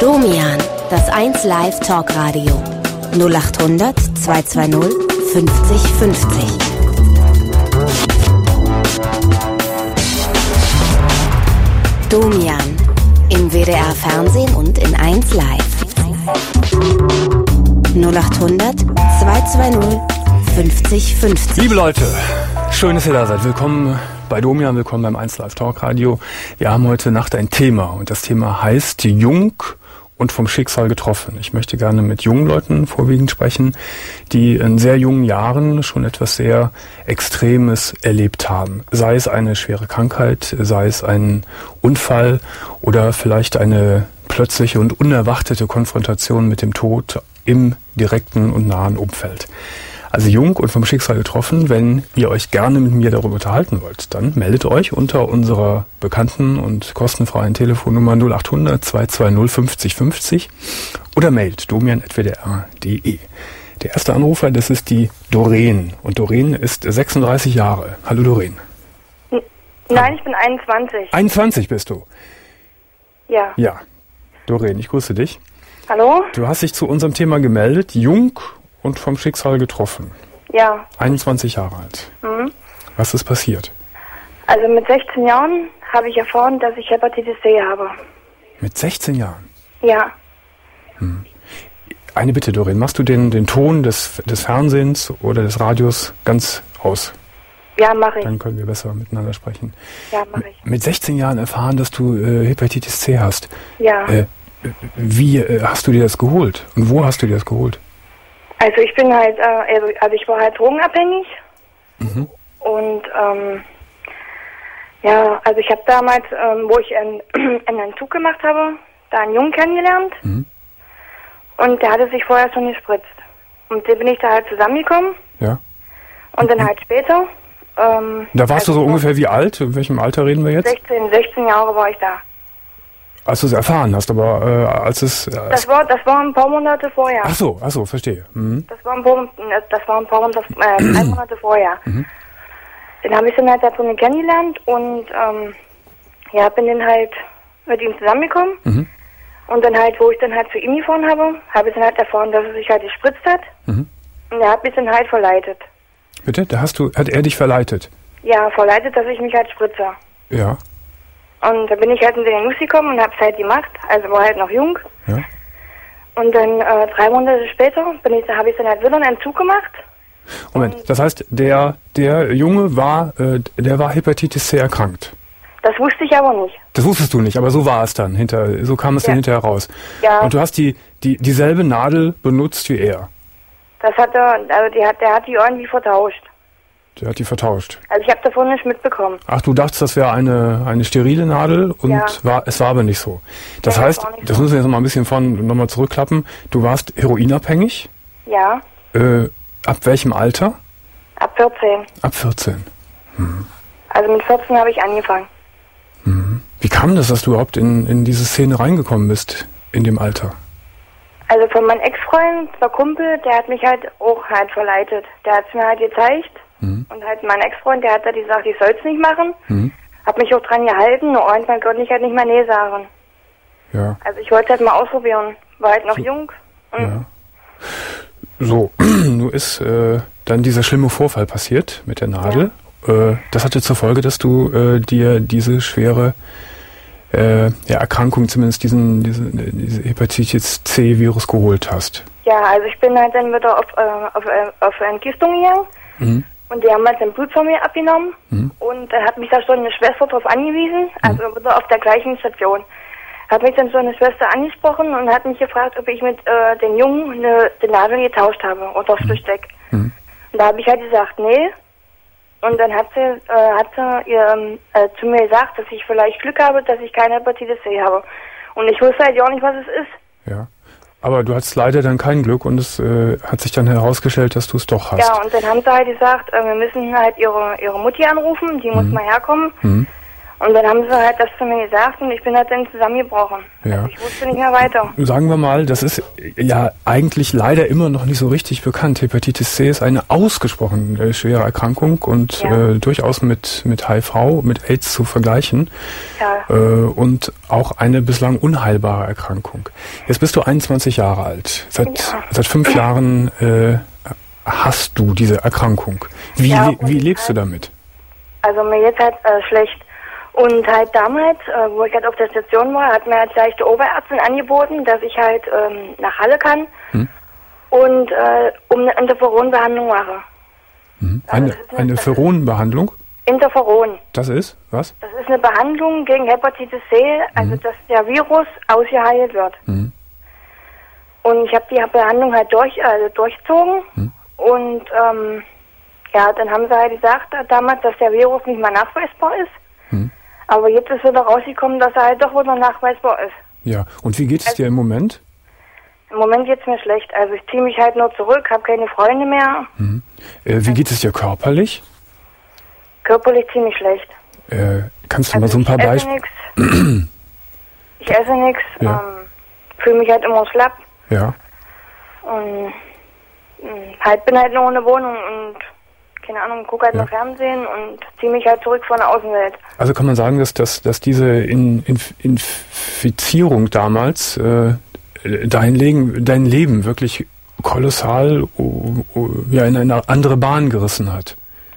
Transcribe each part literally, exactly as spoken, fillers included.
Domian, das eins Live Talkradio. null acht hundert zweihundertzweißig fünfzig fünfzig. Domian, im W D R Fernsehen und in eins Live. null acht hundert zweihundertzweißig fünfzig fünfzig. Liebe Leute, schön, dass ihr da seid. Willkommen bei Domian, willkommen beim eins Live Talkradio. Wir haben heute Nacht ein Thema und das Thema heißt Jung und vom Schicksal getroffen. Ich möchte gerne mit jungen Leuten vorwiegend sprechen, die in sehr jungen Jahren schon etwas sehr Extremes erlebt haben. Sei es eine schwere Krankheit, sei es ein Unfall oder vielleicht eine plötzliche und unerwartete Konfrontation mit dem Tod im direkten und nahen Umfeld. Also jung und vom Schicksal getroffen. Wenn ihr euch gerne mit mir darüber unterhalten wollt, dann meldet euch unter unserer bekannten und kostenfreien Telefonnummer null acht hundert zweihundertzweißig fünfzig fünfzig oder mailt domian at w d r punkt d e. Der erste Anrufer, das ist die Doreen. Und Doreen ist sechsunddreißig Jahre. Hallo Doreen. Nein, ich bin einundzwanzig. einundzwanzig bist du? Ja. Ja. Doreen, ich grüße dich. Hallo? Du hast dich zu unserem Thema gemeldet, jung und vom Schicksal getroffen. Ja. einundzwanzig Jahre alt. Mhm. Was ist passiert? Also mit sechzehn Jahren habe ich erfahren, dass ich Hepatitis C habe. Mit sechzehn Jahren? Ja. Hm. Eine Bitte, Doreen, machst du den, den Ton des, des Fernsehens oder des Radios ganz aus? Ja, mache ich. Dann können wir besser miteinander sprechen. Ja, mache ich. Mit sechzehn Jahren erfahren, dass du äh, Hepatitis C hast. Ja. Äh, wie äh, hast du dir das geholt? Und wo hast du dir das geholt? Also ich bin halt, äh, also ich war halt drogenabhängig. Mhm. Und ähm, ja, also ich habe damals, ähm, wo ich einen, einen Entzug gemacht habe, da einen Jungen kennengelernt. Mhm. Und der hatte sich vorher schon gespritzt. Und den bin ich da halt zusammengekommen. Ja. Und dann halt später. Ähm, Da warst also du so ungefähr wie alt? In welchem Alter reden wir jetzt? sechzehn, sechzehn Jahre war ich da. Als du es erfahren hast, aber äh, als es... Äh, Das war, das war ein paar Monate vorher. ach so, ach so, verstehe. Mhm. Das war ein paar, das war ein paar Monate, äh, drei Monate vorher. Mhm. Dann habe ich dann halt da drin kennengelernt und ähm, ja, bin dann halt mit ihm zusammengekommen. Mhm. Und dann halt, wo ich dann halt zu ihm gefahren habe, habe ich dann halt erfahren, dass er sich halt gespritzt hat. Mhm. Und er hat mich dann halt verleitet. Bitte? Da hast du, hat er dich verleitet? Ja, verleitet, dass ich mich halt spritze. Ja. Und da bin ich halt in den News gekommen und hab's halt gemacht, also war halt noch jung. Ja. Und dann äh, drei Monate später bin ich, habe ich dann halt wieder einen Entzug gemacht. Moment, das heißt, der, der Junge war, äh, der war Hepatitis C erkrankt. Das wusste ich aber nicht. Das wusstest du nicht, aber so war es dann hinter, so kam es Ja. dann hinterher raus. Ja. Und du hast die, die, dieselbe Nadel benutzt wie er. Das hat er, also die hat, der hat die irgendwie vertauscht. Der hat die vertauscht. Also ich habe davon nicht mitbekommen. Ach, du dachtest, das wäre eine, eine sterile Nadel und Ja. war, es war aber nicht so. Das Ja, das heißt, war nicht das so. müssen wir jetzt noch mal ein bisschen von, nochmal zurückklappen. Du warst heroinabhängig. Ja, Äh, ab welchem Alter? ab vierzehn. Ab vierzehn. Also mit vierzehn habe ich angefangen. Wie kam das, dass du überhaupt in, in diese Szene reingekommen bist, in dem Alter? Also von meinem Ex-Freund, der Kumpel, der hat mich halt auch halt verleitet. Der hat es mir halt gezeigt. Mhm. Und halt mein Ex-Freund, der hat da gesagt, ich soll es nicht machen. Mhm. Hab mich auch dran gehalten, nur irgendwann konnte ich halt nicht mehr nee sagen. Ja. Also ich wollte halt mal ausprobieren. War halt noch So. jung. Mhm. Ja. So, nun ist äh, dann dieser schlimme Vorfall passiert mit der Nadel. Äh, das hatte zur Folge, dass du äh, dir diese schwere äh, ja, Erkrankung, zumindest diesen, diesen äh, diese Hepatitis C-Virus geholt hast. Ja, also ich bin halt dann wieder auf, äh, auf, äh, auf Entgiftung gegangen. Mhm. Und die haben halt den Blut von mir abgenommen. Mhm. Und dann hat mich da schon eine Schwester drauf angewiesen, also wieder auf der gleichen Station. Hat mich dann so eine Schwester angesprochen und hat mich gefragt, ob ich mit äh, den Jungen eine, die Nadel getauscht habe oder das Besteck. Mhm. Und da habe ich halt gesagt, nee. Und dann hat sie, äh, hat sie ihr, äh, zu mir gesagt, dass ich vielleicht Glück habe, dass ich keine Hepatitis C habe. Und ich wusste halt auch nicht, was es ist. Ja. Aber du hattest leider dann kein Glück und es äh, hat sich dann herausgestellt, dass du es doch hast. Ja, und dann haben sie halt gesagt, äh, wir müssen halt ihre, ihre Mutti anrufen, die muss mal herkommen. Mhm. Und dann haben sie halt das zu mir gesagt und ich bin halt dann zusammengebrochen. Ja. Also ich wusste nicht mehr weiter. Sagen wir mal, das ist ja eigentlich leider immer noch nicht so richtig bekannt. Hepatitis C ist eine ausgesprochen äh, schwere Erkrankung und Ja. äh, durchaus mit, mit H I V, mit AIDS zu vergleichen. Ja. Äh, und auch eine bislang unheilbare Erkrankung. Jetzt bist du einundzwanzig Jahre alt. Seit, Ja. seit fünf Jahren äh, hast du diese Erkrankung. Wie, Ja, le- wie und lebst du halt- damit? Also mir jetzt halt äh, schlecht. Und halt damals, äh, wo ich halt auf der Station war, hat mir halt gleich die Oberärztin angeboten, dass ich halt ähm, nach Halle kann Hm? und äh, um eine Interferonbehandlung mache. Mhm. Also Eine, das ist eine- eine Pheronenbehandlung? Interferon. Das ist? Was? Das ist eine Behandlung gegen Hepatitis C, also dass der Virus ausgeheilt wird. Mhm. Und ich habe die Behandlung halt durch, also durchzogen. Hm. Und ähm, ja, dann haben sie halt gesagt äh, damals, dass der Virus nicht mehr nachweisbar ist. Hm. Aber jetzt ist wieder rausgekommen, dass er halt doch wieder nachweisbar ist. Ja. Und wie geht es Also- dir im Moment? Im Moment geht's mir schlecht. Also ich ziehe mich halt nur zurück, habe keine Freunde mehr. Mhm. Äh, wie geht es dir körperlich? Körperlich ziemlich schlecht. Äh, kannst du Also mal so ein paar ich esse Beispiele? nix. Ich esse nichts. Ja. Ähm, fühle mich halt immer schlapp. Ja. Und mh, halt bin halt nur in der Wohnung und keine Ahnung, gucke halt Ja. nur Fernsehen und ziehe mich halt zurück von der Außenwelt. Also kann man sagen, dass, dass, dass diese In, Inf, Infizierung damals äh, dein, Leben, dein Leben wirklich kolossal uh, uh, ja, in eine andere Bahn gerissen hat.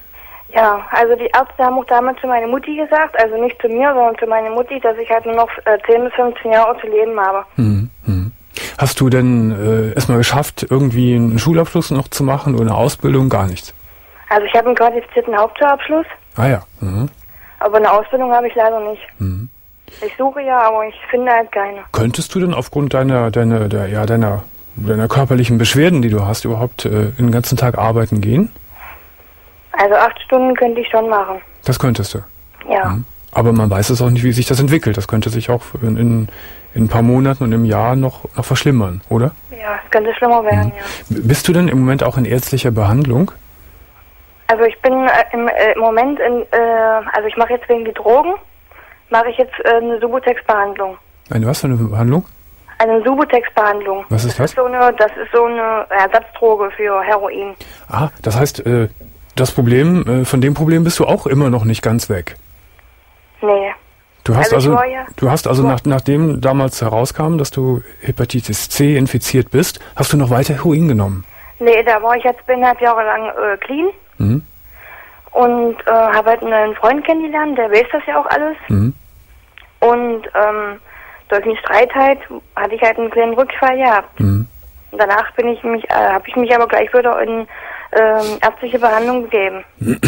Ja, also die Ärzte haben auch damals zu meiner Mutti gesagt, also nicht zu mir, sondern zu meiner Mutti, dass ich halt nur noch äh, zehn bis fünfzehn Jahre zu leben habe. Mhm. Mhm. Hast du denn äh, erstmal geschafft, irgendwie einen Schulabschluss noch zu machen oder eine Ausbildung? Gar nichts. Also ich habe einen qualifizierten Hauptschulabschluss, Ah ja. Mhm. aber eine Ausbildung habe ich leider nicht. Mhm. Ich suche ja, aber ich finde halt keine. Könntest du denn aufgrund deiner, deiner, der, ja, deiner, deiner körperlichen Beschwerden, die du hast, überhaupt äh, den ganzen Tag arbeiten gehen? Also acht Stunden könnte ich schon machen. Das könntest du. Ja. Mhm. Aber man weiß es auch nicht, wie sich das entwickelt. Das könnte sich auch in, in, in ein paar Monaten und im Jahr noch, noch verschlimmern, oder? Ja, es könnte schlimmer werden, Mhm. ja. B- Bist du denn im Moment auch in ärztlicher Behandlung? Also ich bin äh, im, äh, im Moment in, äh, also ich mache jetzt wegen die Drogen, mache ich jetzt äh, eine Subutex-Behandlung. Eine was für eine Behandlung? Eine Subutex-Behandlung. Was ist das? Ist so eine, das ist so eine Ersatzdroge für Heroin. Ah, das heißt, äh, das Problem, äh, von dem Problem bist du auch immer noch nicht ganz weg. Nee. Du hast Also also, ich war ja- du hast also nach, nachdem damals herauskam, dass du Hepatitis C infiziert bist, hast du noch weiter Heroin genommen. Nee, da war ich jetzt eineinhalb Jahre lang äh, clean Mhm. und äh, habe halt einen Freund kennengelernt, der weiß das ja auch alles. Mhm. Und ähm, durch den Streit halt hatte ich halt einen kleinen Rückfall gehabt. Mhm. Und danach bin ich mich, äh, habe ich mich aber gleich wieder in ähm, ärztliche Behandlung gegeben.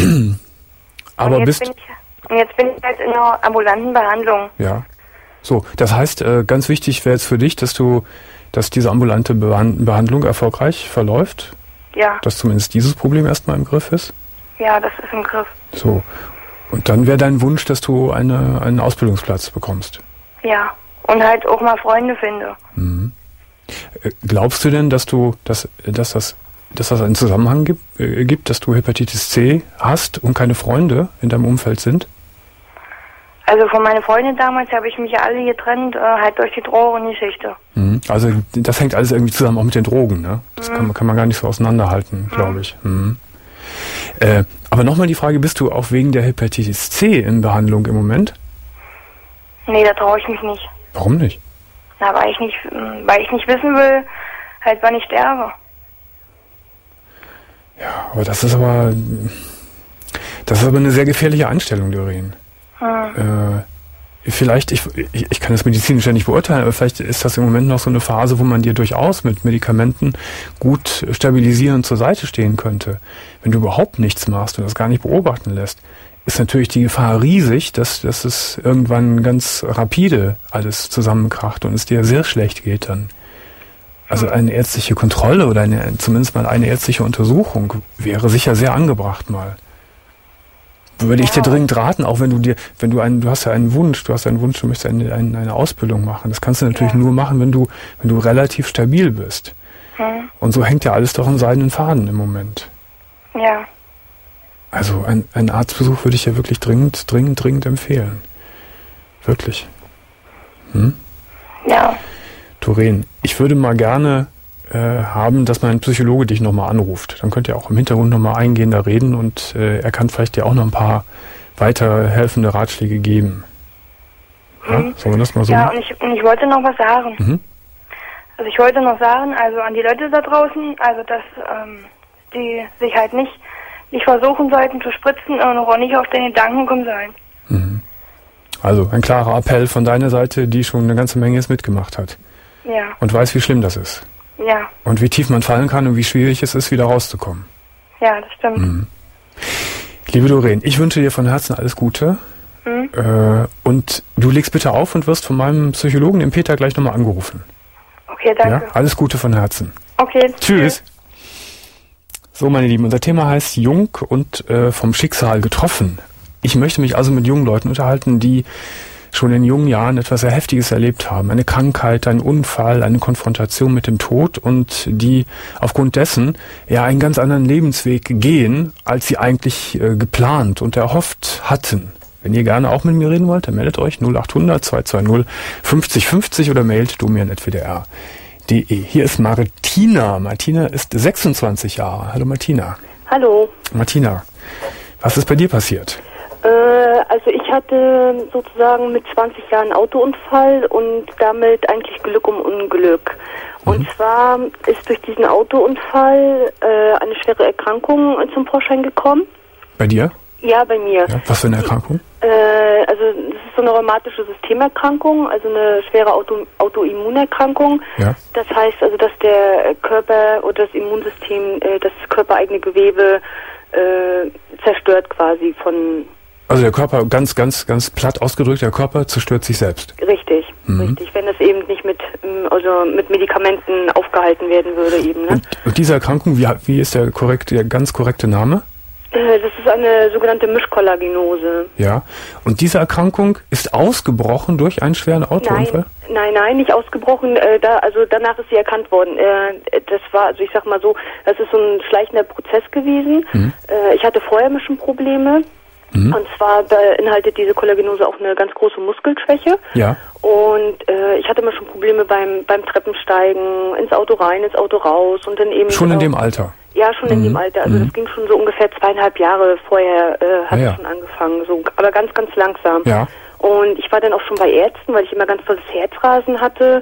Aber und jetzt bist bin ich, und jetzt bin ich halt in einer ambulanten Behandlung. ja. So, das heißt, äh, ganz wichtig wäre jetzt für dich, dass du, dass diese ambulante Behan- Behandlung erfolgreich verläuft, Ja, dass zumindest dieses Problem erstmal im Griff ist. ja, das ist im Griff. So. Und dann wäre dein Wunsch, dass du eine, einen Ausbildungsplatz bekommst. Ja. Und halt auch mal Freunde finde. Äh, Glaubst du denn, dass du, dass, dass das, dass das einen Zusammenhang gibt, äh, gibt, dass du Hepatitis C hast und keine Freunde in deinem Umfeld sind? Also von meinen Freunden damals habe ich mich ja alle getrennt, äh, halt durch die Drogengeschichte. Mhm. Also das hängt alles irgendwie zusammen, auch mit den Drogen, ne? Das kann, man- kann man gar nicht so auseinanderhalten, glaube ich. Mhm. Äh, aber nochmal die Frage, bist du auch wegen der Hepatitis C in Behandlung im Moment? Nee, da traue ich mich nicht. Warum nicht? Na, weil ich nicht, mh, weil ich nicht wissen will, halt wann ich sterbe. Ja, aber das ist aber, das ist aber eine sehr gefährliche Einstellung, Doreen. Hm. Äh, vielleicht, ich, ich, ich kann das medizinisch ja nicht beurteilen, aber vielleicht ist das im Moment noch so eine Phase, wo man dir durchaus mit Medikamenten gut stabilisierend zur Seite stehen könnte. Wenn du überhaupt nichts machst und das gar nicht beobachten lässt, ist natürlich die Gefahr riesig, dass, dass es irgendwann ganz rapide alles zusammenkracht und es dir sehr schlecht geht dann. Also eine ärztliche Kontrolle oder eine, zumindest mal eine ärztliche Untersuchung wäre sicher sehr angebracht mal. Würde ich dir Ja. dringend raten, auch wenn du dir, wenn du einen, du hast ja einen Wunsch, du hast einen Wunsch, du möchtest eine, eine, eine Ausbildung machen. Das kannst du natürlich Ja. nur machen, wenn du, wenn du relativ stabil bist. Hm. Und so hängt ja alles doch am seidenen Faden im Moment. Ja. Also ein, ein Arztbesuch würde ich ja wirklich dringend, dringend, dringend empfehlen. Wirklich? Hm? Ja. Doreen, ich würde mal gerne äh, haben, dass mein Psychologe dich nochmal anruft. Dann könnt ihr auch im Hintergrund nochmal eingehender reden und äh, er kann vielleicht dir auch noch ein paar weiterhelfende Ratschläge geben. Ja, Mhm. sollen wir das mal so Ja, machen? und ich, und ich wollte noch was sagen. Mhm. Also ich wollte noch sagen, also an die Leute da draußen, also dass ähm, die sich halt nicht, nicht versuchen sollten zu spritzen und auch nicht auf den Gedanken kommen sollen. Mhm. Also ein klarer Appell von deiner Seite, die schon eine ganze Menge jetzt mitgemacht hat Ja, und weiß, wie schlimm das ist ja, und wie tief man fallen kann und wie schwierig es ist, wieder rauszukommen. ja, das stimmt. Mhm. Liebe Doreen, ich wünsche dir von Herzen alles Gute. Mhm. Äh, und du legst bitte auf und wirst von meinem Psychologen, dem Peter, gleich nochmal angerufen. Okay, danke. Ja? Alles Gute von Herzen. Okay, Tschüss. So, meine Lieben, unser Thema heißt Jung und äh, vom Schicksal getroffen. Ich möchte mich also mit jungen Leuten unterhalten, die schon in jungen Jahren etwas sehr Heftiges erlebt haben. Eine Krankheit, ein Unfall, eine Konfrontation mit dem Tod und die aufgrund dessen ja einen ganz anderen Lebensweg gehen, als sie eigentlich äh, geplant und erhofft hatten. Wenn ihr gerne auch mit mir reden wollt, dann meldet euch null achthundert zweihundertzwanzig fünfzig fünfzig oder mailt domian at w d r punkt d e. Hier ist Martina. Martina ist sechsundzwanzig Jahre. Hallo Martina. Hallo. Martina, was ist bei dir passiert? Äh, also ich hatte sozusagen mit zwanzig Jahren einen Autounfall und damit eigentlich Glück um Unglück. Und Mhm. zwar ist durch diesen Autounfall äh, eine schwere Erkrankung zum Vorschein gekommen. Bei dir? Ja, bei mir. Ja, was für eine Erkrankung? Äh, also das ist so eine rheumatische Systemerkrankung, also eine schwere Auto Autoimmunerkrankung. Ja. Das heißt also, dass der Körper oder das Immunsystem äh, das körpereigene Gewebe äh, zerstört quasi von... Also der Körper, ganz, ganz, ganz platt ausgedrückt, der Körper zerstört sich selbst. Richtig, Mhm. richtig. Wenn das eben nicht mit, ähm, also mit Medikamenten aufgehalten werden würde eben, ne? Und, und diese Erkrankung, wie, wie ist der korrekt, der ganz korrekte Name? Äh, Das ist eine sogenannte Mischkollagenose. Ja. Und diese Erkrankung ist ausgebrochen durch einen schweren Autounfall? Nein, nein, nein, nicht ausgebrochen. Äh, da, also danach ist sie erkannt worden. Äh, das war, also ich sag mal so, das ist so ein schleichender Prozess gewesen. Mhm. Äh, ich hatte vorher schon Probleme. Mhm. Und zwar beinhaltet diese Kollagenose auch eine ganz große Muskelschwäche. Ja. Und äh, ich hatte immer schon Probleme beim beim Treppensteigen, ins Auto rein, ins Auto raus und dann eben... Schon in auch, dem Alter? Ja, schon in Mhm. dem Alter. Also Mhm. das ging schon so ungefähr zweieinhalb Jahre vorher, äh, hat Ah, es ja. schon angefangen. So, aber ganz, ganz langsam. Ja. Und ich war dann auch schon bei Ärzten, weil ich immer ganz tolles Herzrasen hatte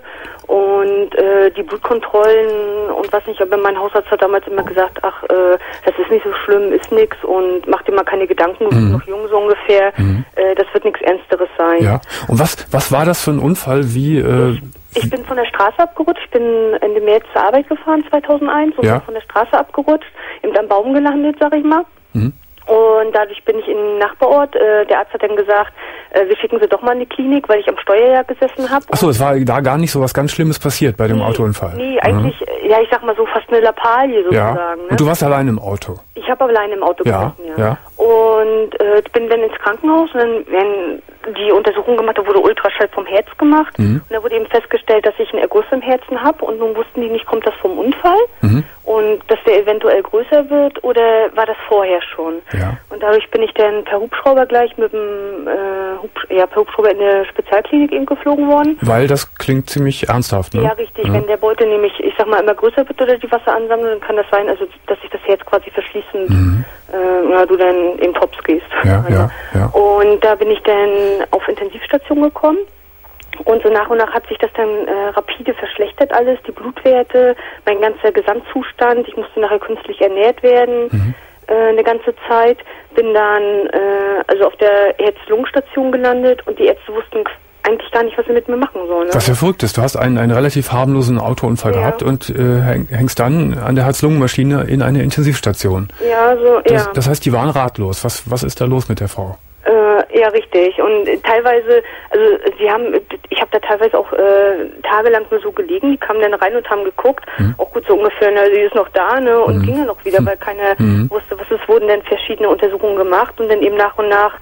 und äh, die Blutkontrollen und was nicht, aber mein Hausarzt hat damals immer gesagt, ach, äh, das ist nicht so schlimm, ist nix und mach dir mal keine Gedanken, du bist Mhm. noch jung so ungefähr, Mhm. äh, das wird nichts Ernsteres sein. Ja. Und was, was war das für ein Unfall? Wie, äh, Ich bin von der Straße abgerutscht, ich bin Ende März zur Arbeit gefahren, zweitausendeins, und Ja. bin von der Straße abgerutscht, eben am Baum gelandet, sag ich mal. mhm. Und dadurch bin ich in den Nachbarort. Äh, der Arzt hat dann gesagt, äh, wir schicken sie doch mal in die Klinik, weil ich am Steuerjahr gesessen habe. Achso, es war da gar nicht so was ganz Schlimmes passiert bei dem Nee, Autounfall? Nee, eigentlich, äh, ja, ich sag mal so fast eine Lappalie Mhm. Ja. sozusagen. Ne? Und du warst allein im Auto? Ich habe allein im Auto Ja, gesessen, ja. Und äh, bin dann ins Krankenhaus und dann werden die Untersuchung gemacht, da wurde Ultraschall vom Herz gemacht. Mhm. Und da wurde eben festgestellt, dass ich einen Erguss im Herzen habe und nun wussten die nicht, kommt das vom Unfall Mhm. und dass der eventuell größer wird oder war das vorher schon? Ja. Und dadurch bin ich dann per Hubschrauber gleich mit dem äh, Hubsch ja, per Hubschrauber in eine Spezialklinik eben geflogen worden. Weil das klingt ziemlich ernsthaft, ne? Ja, richtig. Ja. Wenn der Beutel nämlich, ich sag mal, immer größer wird oder die Wasseransammlung, dann kann das sein, also dass sich das Herz quasi verschließend, Mhm. äh, na, du dann in Tops gehst. Ja, also. ja, ja. Und da bin ich dann auf Intensivstation gekommen. Und so nach und nach hat sich das dann äh, rapide verschlechtert alles, die Blutwerte, mein ganzer Gesamtzustand. Ich musste nachher künstlich ernährt werden. Mhm. äh, eine ganze Zeit, bin dann äh, also auf der Herz-Lungen-Station gelandet und die Ärzte wussten eigentlich gar nicht, was sie mit mir machen sollen. Ne? Was ja verrückt ist, du hast einen, einen relativ harmlosen Autounfall Ja. gehabt und äh, häng, hängst dann an der Herz-Lungen-Maschine in eine Intensivstation. Ja, so, Das, ja. das heißt, die waren ratlos. Was, was ist da los mit der Frau? Äh, ja, richtig. Und äh, teilweise, also sie haben, ich habe da teilweise auch äh, tagelang nur so gelegen, die kamen dann rein und haben geguckt, Mhm. auch gut so ungefähr, na, sie ist noch da, ne, und Mhm. ging dann auch wieder, Mhm. weil keiner Mhm. wusste, was es wurden dann verschiedene Untersuchungen gemacht und dann eben nach und nach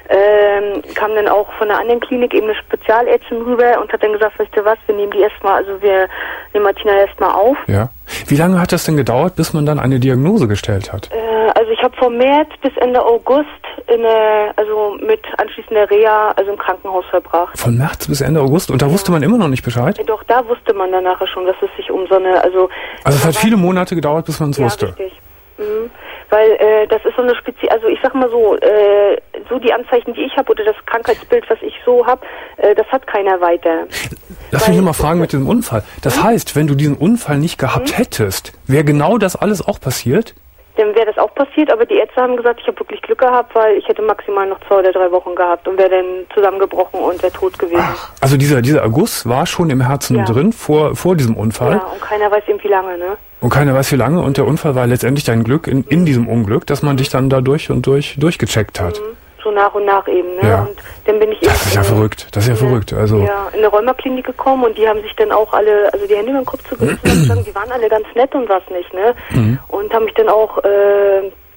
ähm, kam dann auch von einer anderen Klinik eben eine Spezialärztin rüber und hat dann gesagt, weißt du was, wir nehmen die erstmal, also wir nehmen Martina erstmal auf. Ja. Wie lange hat das denn gedauert, bis man dann eine Diagnose gestellt hat? Äh, also ich habe vom März bis Ende August in der, also mit anschließender Reha, also im Krankenhaus verbracht. Von März bis Ende August? Und da ja. wusste man immer noch nicht Bescheid? Doch, da wusste man dann nachher schon, dass es sich um so eine, also... Also es hat viele Monate gedauert, bis man es ja, wusste? Richtig. Mhm. Weil äh, das ist so eine Spezie... Also ich sag mal so, äh, so die Anzeichen, die ich habe, oder das Krankheitsbild, was ich so habe, äh, das hat keiner weiter. Lass mich nochmal fragen mit diesem Unfall. Das hm? heißt, wenn du diesen Unfall nicht gehabt hm? hättest, wäre genau das alles auch passiert? Dann wäre das auch passiert, aber die Ärzte haben gesagt, ich habe wirklich Glück gehabt, weil ich hätte maximal noch zwei oder drei Wochen gehabt und wäre dann zusammengebrochen und wäre tot gewesen. Ach, also dieser, dieser Erguss war schon im Herzen ja. drin, vor, vor diesem Unfall? Ja, und keiner weiß eben wie lange, ne? Und keiner weiß wie lange und der Unfall war letztendlich dein Glück in, in diesem Unglück, dass man dich dann da durch und durch durchgecheckt hat. Mhm. So nach und nach eben, ne? Ja. Und dann bin ich das eben ist ja verrückt, das ist ja ne, verrückt. Also ja, in eine Rheumaklinik gekommen und die haben sich dann auch alle, also die Hände über den Kopf zugerissen und sagen, die waren alle ganz nett und was nicht, ne? Mhm. Und haben mich dann auch äh,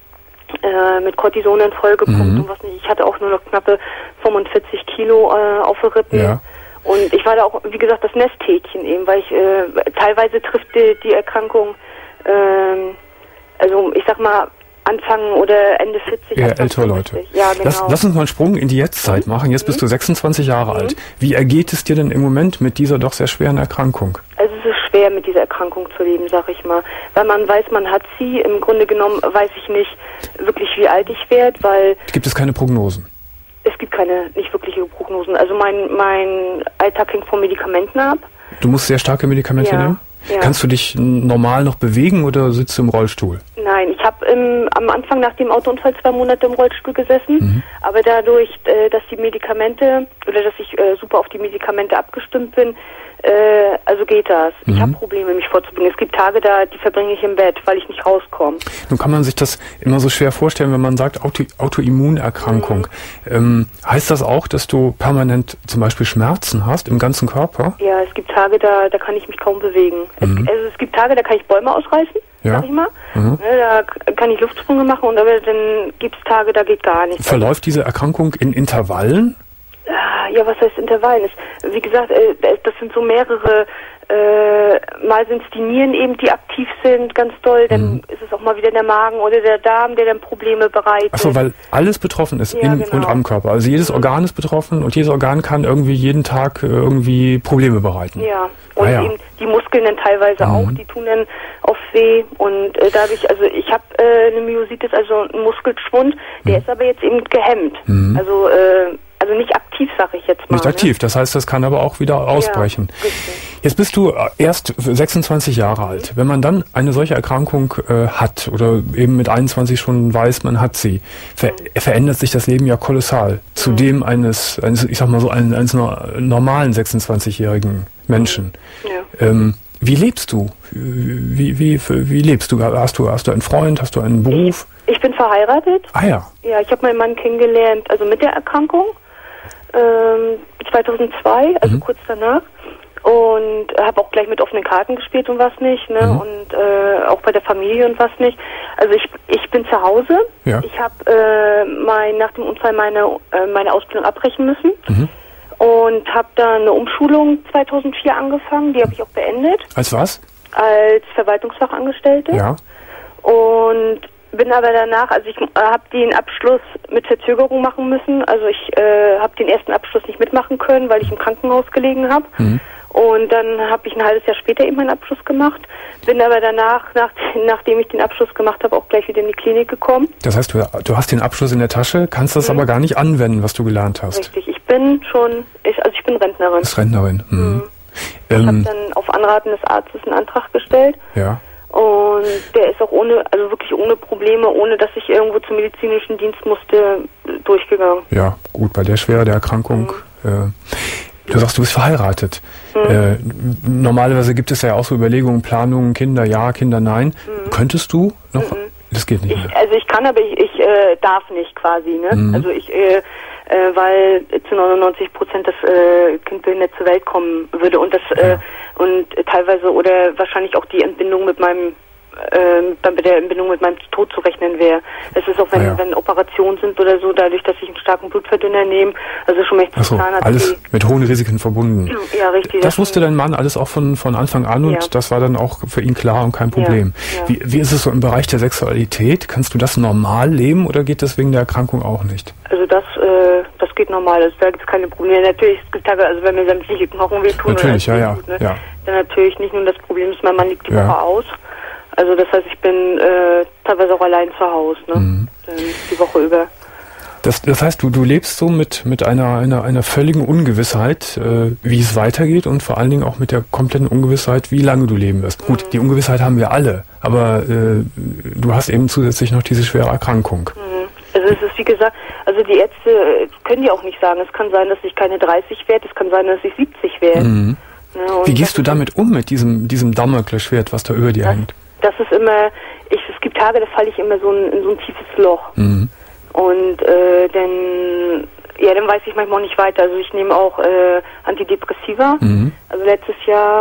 äh, mit Cortison in vollgepumpt mhm. und was nicht. Ich hatte auch nur noch knappe fünfundvierzig Kilo äh, auf den Rippen. Ja. Und ich war da auch, wie gesagt, das Nesthäkchen eben, weil ich äh, teilweise trifft die, die Erkrankung, äh, also ich sag mal, Anfang oder Ende vierzig. Ja, ältere Leute. Ja, genau. Lass, lass uns mal einen Sprung in die Jetztzeit mhm. machen. Jetzt mhm. bist du sechsundzwanzig Jahre mhm. alt. Wie ergeht es dir denn im Moment mit dieser doch sehr schweren Erkrankung? Also es ist schwer, mit dieser Erkrankung zu leben, sag ich mal. Weil man weiß, man hat sie. Im Grunde genommen weiß ich nicht wirklich, wie alt ich werde, weil... Gibt es keine Prognosen? Es gibt keine, nicht wirkliche Prognosen. Also mein, mein Alltag hängt von Medikamenten ab. Du musst sehr starke Medikamente ja. nehmen? Ja. Kannst du dich normal noch bewegen oder sitzt du im Rollstuhl? Nein, ich habe am Anfang nach dem Autounfall zwei Monate im Rollstuhl gesessen, mhm. aber dadurch, äh, dass die Medikamente oder dass ich äh, super auf die Medikamente abgestimmt bin, äh, also geht das. Mhm. Ich habe Probleme, mich vorzubringen. Es gibt Tage, da die verbringe ich im Bett, weil ich nicht rauskomme. Nun kann man sich das immer so schwer vorstellen, wenn man sagt Auto, Autoimmunerkrankung. Mhm. Ähm, heißt das auch, dass du permanent zum Beispiel Schmerzen hast im ganzen Körper? Ja, es gibt Tage, da, da kann ich mich kaum bewegen. Mhm. Es, also es gibt Tage, da kann ich Bäume ausreißen, ja. sag ich mal. Mhm. Ne, da kann ich Luftsprünge machen, und aber dann gibt es Tage, da geht gar nichts. Verläuft diese Erkrankung in Intervallen? Ja, was heißt Intervallen? Es, wie gesagt, das sind so mehrere, äh, mal sind es die Nieren eben, die aktiv sind, ganz doll, dann mhm. ist es auch mal wieder der Magen oder der Darm, der dann Probleme bereitet. Achso, weil alles betroffen ist, ja, in genau. und am Körper. Also jedes mhm. Organ ist betroffen und jedes Organ kann irgendwie jeden Tag irgendwie Probleme bereiten. Ja, und ah, ja. eben die Muskeln dann teilweise mhm. auch, die tun dann oft weh, und äh, dadurch, also ich habe äh, eine Myositis, also einen Muskelschwund, der mhm. ist aber jetzt eben gehemmt. Mhm. Also äh, Also nicht aktiv, sag ich jetzt mal. Nicht aktiv, ne? Das heißt, das kann aber auch wieder ausbrechen. Ja, jetzt bist du erst sechsundzwanzig Jahre mhm. alt. Wenn man dann eine solche Erkrankung äh, hat oder eben mit einundzwanzig schon weiß, man hat sie, ver mhm. verändert sich das Leben ja kolossal. Mhm. Zu dem eines, eines, ich sag mal so, eines, eines normalen sechsundzwanzigjährigen Menschen. Mhm. Ja. Ähm, wie lebst du? Wie, wie, wie, wie lebst du? Hast du, hast du einen Freund? Hast du einen Beruf? Ich bin verheiratet. Ah ja. Ja, ich habe meinen Mann kennengelernt, also mit der Erkrankung. Ähm, zweitausendzwei, also mhm. kurz danach, und habe auch gleich mit offenen Karten gespielt und was nicht, ne, mhm. und äh, auch bei der Familie und was nicht. Also ich ich bin zu Hause. Ja. Ich habe äh, mein nach dem Unfall meine äh, meine Ausbildung abbrechen müssen mhm. und habe dann eine Umschulung zweitausendvier angefangen. Die habe ich auch beendet. Als was? Als Verwaltungsfachangestellte. Ja. Und bin aber danach, also ich äh, habe den Abschluss mit Verzögerung machen müssen. Also ich äh, habe den ersten Abschluss nicht mitmachen können, weil ich im Krankenhaus gelegen habe. Mhm. Und dann habe ich ein halbes Jahr später eben meinen Abschluss gemacht. Bin aber danach, nach, nachdem ich den Abschluss gemacht habe, auch gleich wieder in die Klinik gekommen. Das heißt, du, du hast den Abschluss in der Tasche, kannst das mhm. aber gar nicht anwenden, was du gelernt hast. Richtig, ich bin schon, ich, also ich bin Rentnerin. Du bist Rentnerin. Mhm. Mhm. Ich ähm, habe dann auf Anraten des Arztes einen Antrag gestellt. Ja. Und der ist auch ohne, also wirklich ohne Probleme, ohne dass ich irgendwo zum medizinischen Dienst musste, durchgegangen. Ja, gut, bei der Schwere der Erkrankung. Mhm. Äh, du sagst, du bist verheiratet. Mhm. Äh, normalerweise gibt es ja auch so Überlegungen, Planungen, Kinder ja, Kinder nein. Mhm. Könntest du noch? Mhm. Das geht nicht mehr. Ich, also ich kann, aber ich, ich äh, darf nicht quasi. Ne? Mhm. Also ich, äh, äh, weil zu neunundneunzig Prozent das äh, Kind behindert zur Welt kommen würde und das ja. äh, und teilweise oder wahrscheinlich auch die Entbindung mit meinem äh, bei der Entbindung mit meinem Tod zu rechnen wäre. Es ist auch, wenn, ah ja. wenn Operationen sind oder so, dadurch, dass ich einen starken Blutverdünner nehme, also schon echt so, alles mit hohen Risiken verbunden. Ja, richtig. Das, das wusste dein Mann alles auch von, von Anfang an und ja. das war dann auch für ihn klar und kein Problem. Ja. Ja. Wie, wie ist es so im Bereich der Sexualität? Kannst du das normal leben oder geht das wegen der Erkrankung auch nicht? Also das, äh, das geht normal, also da gibt es keine Probleme. Natürlich, es gibt Tage, also wenn mir sämtliche Knochen wehtun, natürlich, oder ja, ja, gut, ne? ja. Dann natürlich nicht nur das Problem ist, mein Mann liegt die ja. Woche aus. Also das heißt, ich bin äh, teilweise auch allein zu Hause, ne? Mhm. Die Woche über. Das, das heißt, du, du lebst so mit, mit einer, einer, einer völligen Ungewissheit, äh, wie es weitergeht und vor allen Dingen auch mit der kompletten Ungewissheit, wie lange du leben wirst. Mhm. Gut, die Ungewissheit haben wir alle, aber äh, du hast eben zusätzlich noch diese schwere Erkrankung. Mhm. Also es ist wie gesagt, also die Ärzte können ja auch nicht sagen, es kann sein, dass ich keine dreißig werde, es kann sein, dass ich siebzig werde. Mhm. Ja, wie gehst du damit um, mit diesem, diesem Damoklesschwert, was da über dir das, hängt? Das ist immer, ich, es gibt Tage, da falle ich immer so in, in so ein tiefes Loch. Mhm. Und äh, dann, ja, dann weiß ich manchmal auch nicht weiter. Also ich nehme auch äh, Antidepressiva. Mhm. Also letztes Jahr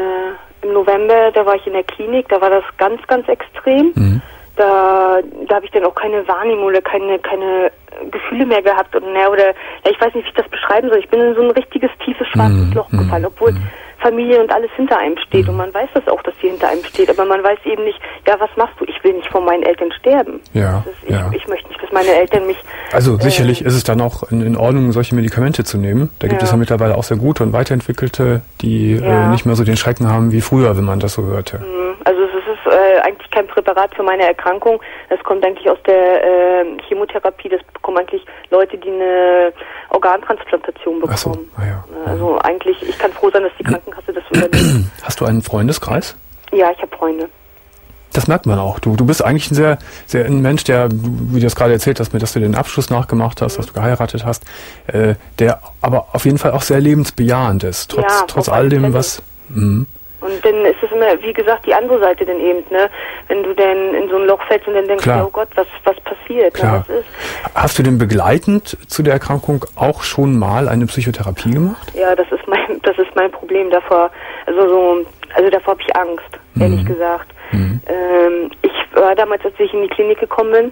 äh, im November, da war ich in der Klinik, da war das ganz, ganz extrem. Mhm. Da, da habe ich dann auch keine Wahrnehmung oder keine, keine Gefühle mehr gehabt und ne, oder ja, ich weiß nicht, wie ich das beschreiben soll. Ich bin in so ein richtiges tiefes schwarzes mm, Loch gefallen, obwohl mm. Familie und alles hinter einem steht mm. und man weiß das auch, dass die hinter einem steht, aber man weiß eben nicht, ja, was machst du? Ich will nicht von meinen Eltern sterben. Ja, ist, ich, ja. ich möchte nicht, dass meine Eltern mich... Also äh, sicherlich ist es dann auch in, in Ordnung, solche Medikamente zu nehmen. Da gibt ja. es ja mittlerweile auch sehr gute und weiterentwickelte, die ja. äh, nicht mehr so den Schrecken haben wie früher, wenn man das so hörte. Also es ist äh, eigentlich kein Präparat für meine Erkrankung. Das kommt eigentlich aus der äh, Chemotherapie. Das bekommen eigentlich Leute, die eine Organtransplantation bekommen. Ach so. Ah, ja. Also ja. eigentlich, ich kann froh sein, dass die Krankenkasse das übernimmt. Hast du einen Freundeskreis? Ja, ich habe Freunde. Das merkt man auch. Du, du bist eigentlich ein sehr, sehr ein Mensch, der, wie du das gerade erzählt hast, mit, dass du den Abschluss nachgemacht hast, mhm. dass du geheiratet hast, äh, der aber auf jeden Fall auch sehr lebensbejahend ist, trotz, ja, trotz all dem, was... Mh. Und dann ist es immer, wie gesagt, die andere Seite dann eben, ne? Wenn du dann in so ein Loch fällst und dann denkst, Klar. oh Gott, was was passiert? Klar. Ne? Was ist? Hast du denn begleitend zu der Erkrankung auch schon mal eine Psychotherapie gemacht? Ja, das ist mein das ist mein Problem davor. Also so, also davor habe ich Angst, mhm. ehrlich gesagt. Mhm. Ähm, ich war damals, als ich in die Klinik gekommen bin,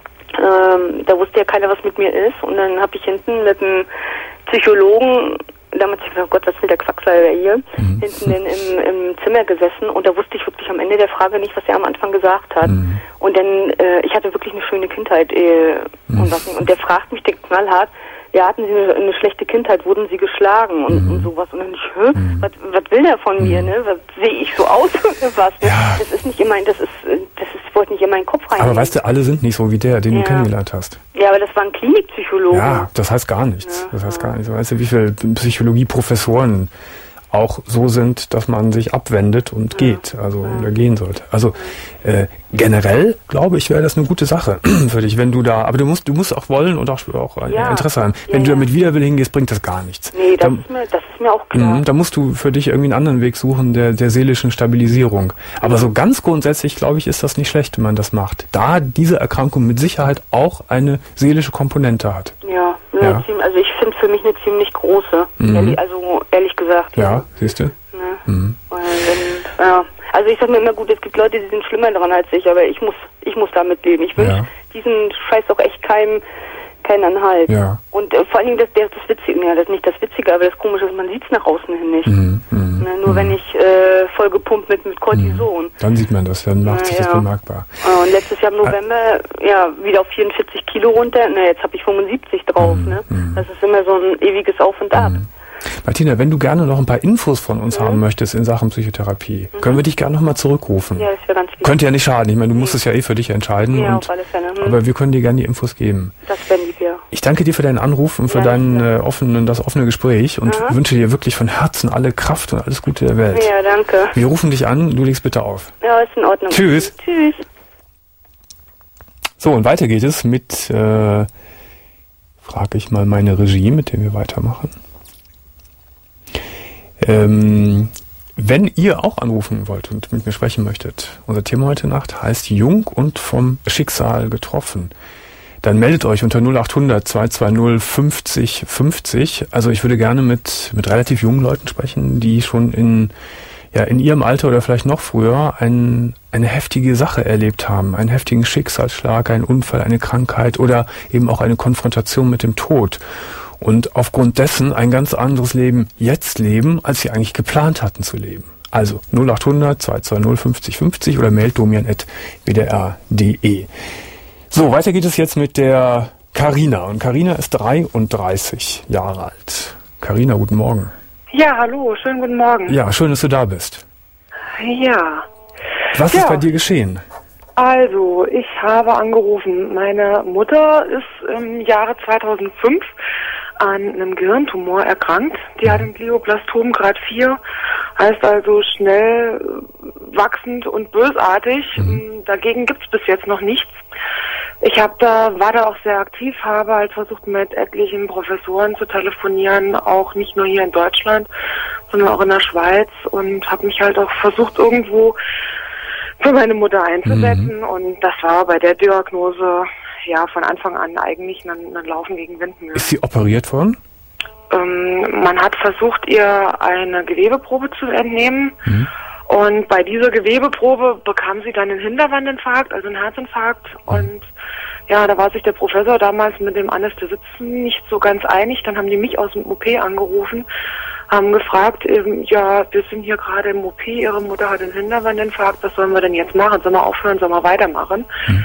ähm, da wusste ja keiner, was mit mir ist. Und dann habe ich hinten mit einem Psychologen damals habe ich gesagt, oh Gott, was will der Quacksalber hier? Mhm. Hinten in, im, im Zimmer gesessen und da wusste ich wirklich am Ende der Frage nicht, was er am Anfang gesagt hat. Mhm. Und dann, äh, ich hatte wirklich eine schöne Kindheit äh, mhm. und, was, und der fragt mich den knallhart, ja, hatten Sie eine, eine schlechte Kindheit, wurden Sie geschlagen und, mhm. und sowas. Und dann ich, hä, mhm. was, was will der von mhm. mir, ne? Was, sehe ich so aus oder was? Ja. Das ist nicht immer, das ist, das ist, ich wollte nicht in meinen Kopf rein. Aber weißt du, alle sind nicht so wie der, den ja. du kennengelernt hast. Ja, aber das war ein Klinikpsychologe. Ja, das heißt gar nichts. Ja. Das heißt gar nichts. Weißt du, wie viele Psychologieprofessoren auch so sind, dass man sich abwendet und ja. geht, also ja. oder gehen sollte. Also äh, generell glaube ich, wäre das eine gute Sache für dich, wenn du da, aber du musst, du musst auch wollen und auch, auch ja. Interesse haben. Wenn ja, du ja. da mit Widerwillen hingehst, bringt das gar nichts. Nee, das, da, ist, mir, das ist mir auch klar. Mh, da musst du für dich irgendwie einen anderen Weg suchen, der, der seelischen Stabilisierung. Aber so ganz grundsätzlich, glaube ich, ist das nicht schlecht, wenn man das macht. Da diese Erkrankung mit Sicherheit auch eine seelische Komponente hat. Ja, ja. also ich finde für mich eine ziemlich große, mhm. ehrlich, also ehrlich gesagt. Ja, ja siehst du? Ja. Mhm. Und, ja. Also ich sag mir immer, gut, es gibt Leute, die sind schlimmer dran als ich, aber ich muss ich muss damit leben. Ich wünsche ja. diesen Scheiß auch echt keinem keinen Anhalt. Ja. Und äh, vor allen Dingen, das, das, das Witzige, ja, das ist nicht das Witzige, aber das Komische ist, man sieht es nach außen hin nicht. Mhm. Mhm. Ne, nur mhm. wenn ich äh, voll gepumpt mit, mit Cortison. Mhm. Dann sieht man das, dann macht sich ja. das bemerkbar. Und letztes Jahr im November, äh, ja, wieder auf vierundvierzig Kilo runter. Na, jetzt habe ich fünfundsiebzig drauf. Mhm. Ne? Das ist immer so ein ewiges Auf und Ab. Mhm. Martina, wenn du gerne noch ein paar Infos von uns mhm. haben möchtest in Sachen Psychotherapie, mhm. können wir dich gerne nochmal zurückrufen. Ja, das wäre ganz lieb. Könnte ja nicht schaden. Ich meine, du musst es ja eh für dich entscheiden. Ja, und, auf alle Fälle. Mhm. Aber wir können dir gerne die Infos geben. Das wäre lieb, ja. Ich danke dir für deinen Anruf und für ja, dein äh, offenen, das offene Gespräch und mhm. wünsche dir wirklich von Herzen alle Kraft und alles Gute der Welt. Ja, danke. Wir rufen dich an, du legst bitte auf. Ja, ist in Ordnung. Tschüss. Tschüss. So, und weiter geht es mit, äh, frage ich mal meine Regie, mit der wir weitermachen. Ähm, wenn ihr auch anrufen wollt und mit mir sprechen möchtet, unser Thema heute Nacht heißt Jung und vom Schicksal getroffen, dann meldet euch unter null acht hundert zwei zwei null fünfzig fünfzig. Also ich würde gerne mit mit relativ jungen Leuten sprechen, die schon in ja in ihrem Alter oder vielleicht noch früher ein, eine heftige Sache erlebt haben, einen heftigen Schicksalsschlag, einen Unfall, eine Krankheit oder eben auch eine Konfrontation mit dem Tod. Und aufgrund dessen ein ganz anderes Leben jetzt leben, als sie eigentlich geplant hatten zu leben. Also null acht hundert zwei zwei null fünfzig fünfzig oder mailt domian at w d r punkt d e. So, weiter geht es jetzt mit der Carina. Und Carina ist dreiunddreißig Jahre alt. Carina, guten Morgen. Ja, hallo, schönen guten Morgen. Ja, schön, dass du da bist. Ja. Was ja. ist bei dir geschehen? Also, ich habe angerufen. Meine Mutter ist im Jahre zweitausendfünf an einem Gehirntumor erkrankt. Die hat ein Glioblastom Grad vier, heißt also schnell wachsend und bösartig. Mhm. Dagegen gibt es bis jetzt noch nichts. Ich habe da, war da auch sehr aktiv, habe halt versucht, mit etlichen Professoren zu telefonieren, auch nicht nur hier in Deutschland, sondern auch in der Schweiz, und habe mich halt auch versucht, irgendwo für meine Mutter einzusetzen. Mhm. Und das war bei der Diagnose ja von Anfang an eigentlich ein, ein Laufen gegen Windmühlen. Ist sie operiert worden? Ähm, man hat versucht, ihr eine Gewebeprobe zu entnehmen. Mhm. Und bei dieser Gewebeprobe bekam sie dann einen Hinterwandinfarkt, also einen Herzinfarkt. Mhm. Und ja, da war sich der Professor damals mit dem Anästhesisten nicht so ganz einig. Dann haben die mich aus dem O P angerufen, haben gefragt, eben, ja, wir sind hier gerade im O P, Ihre Mutter hat einen Hinterwandinfarkt, was sollen wir denn jetzt machen? Sollen wir aufhören, sollen wir weitermachen? Mhm.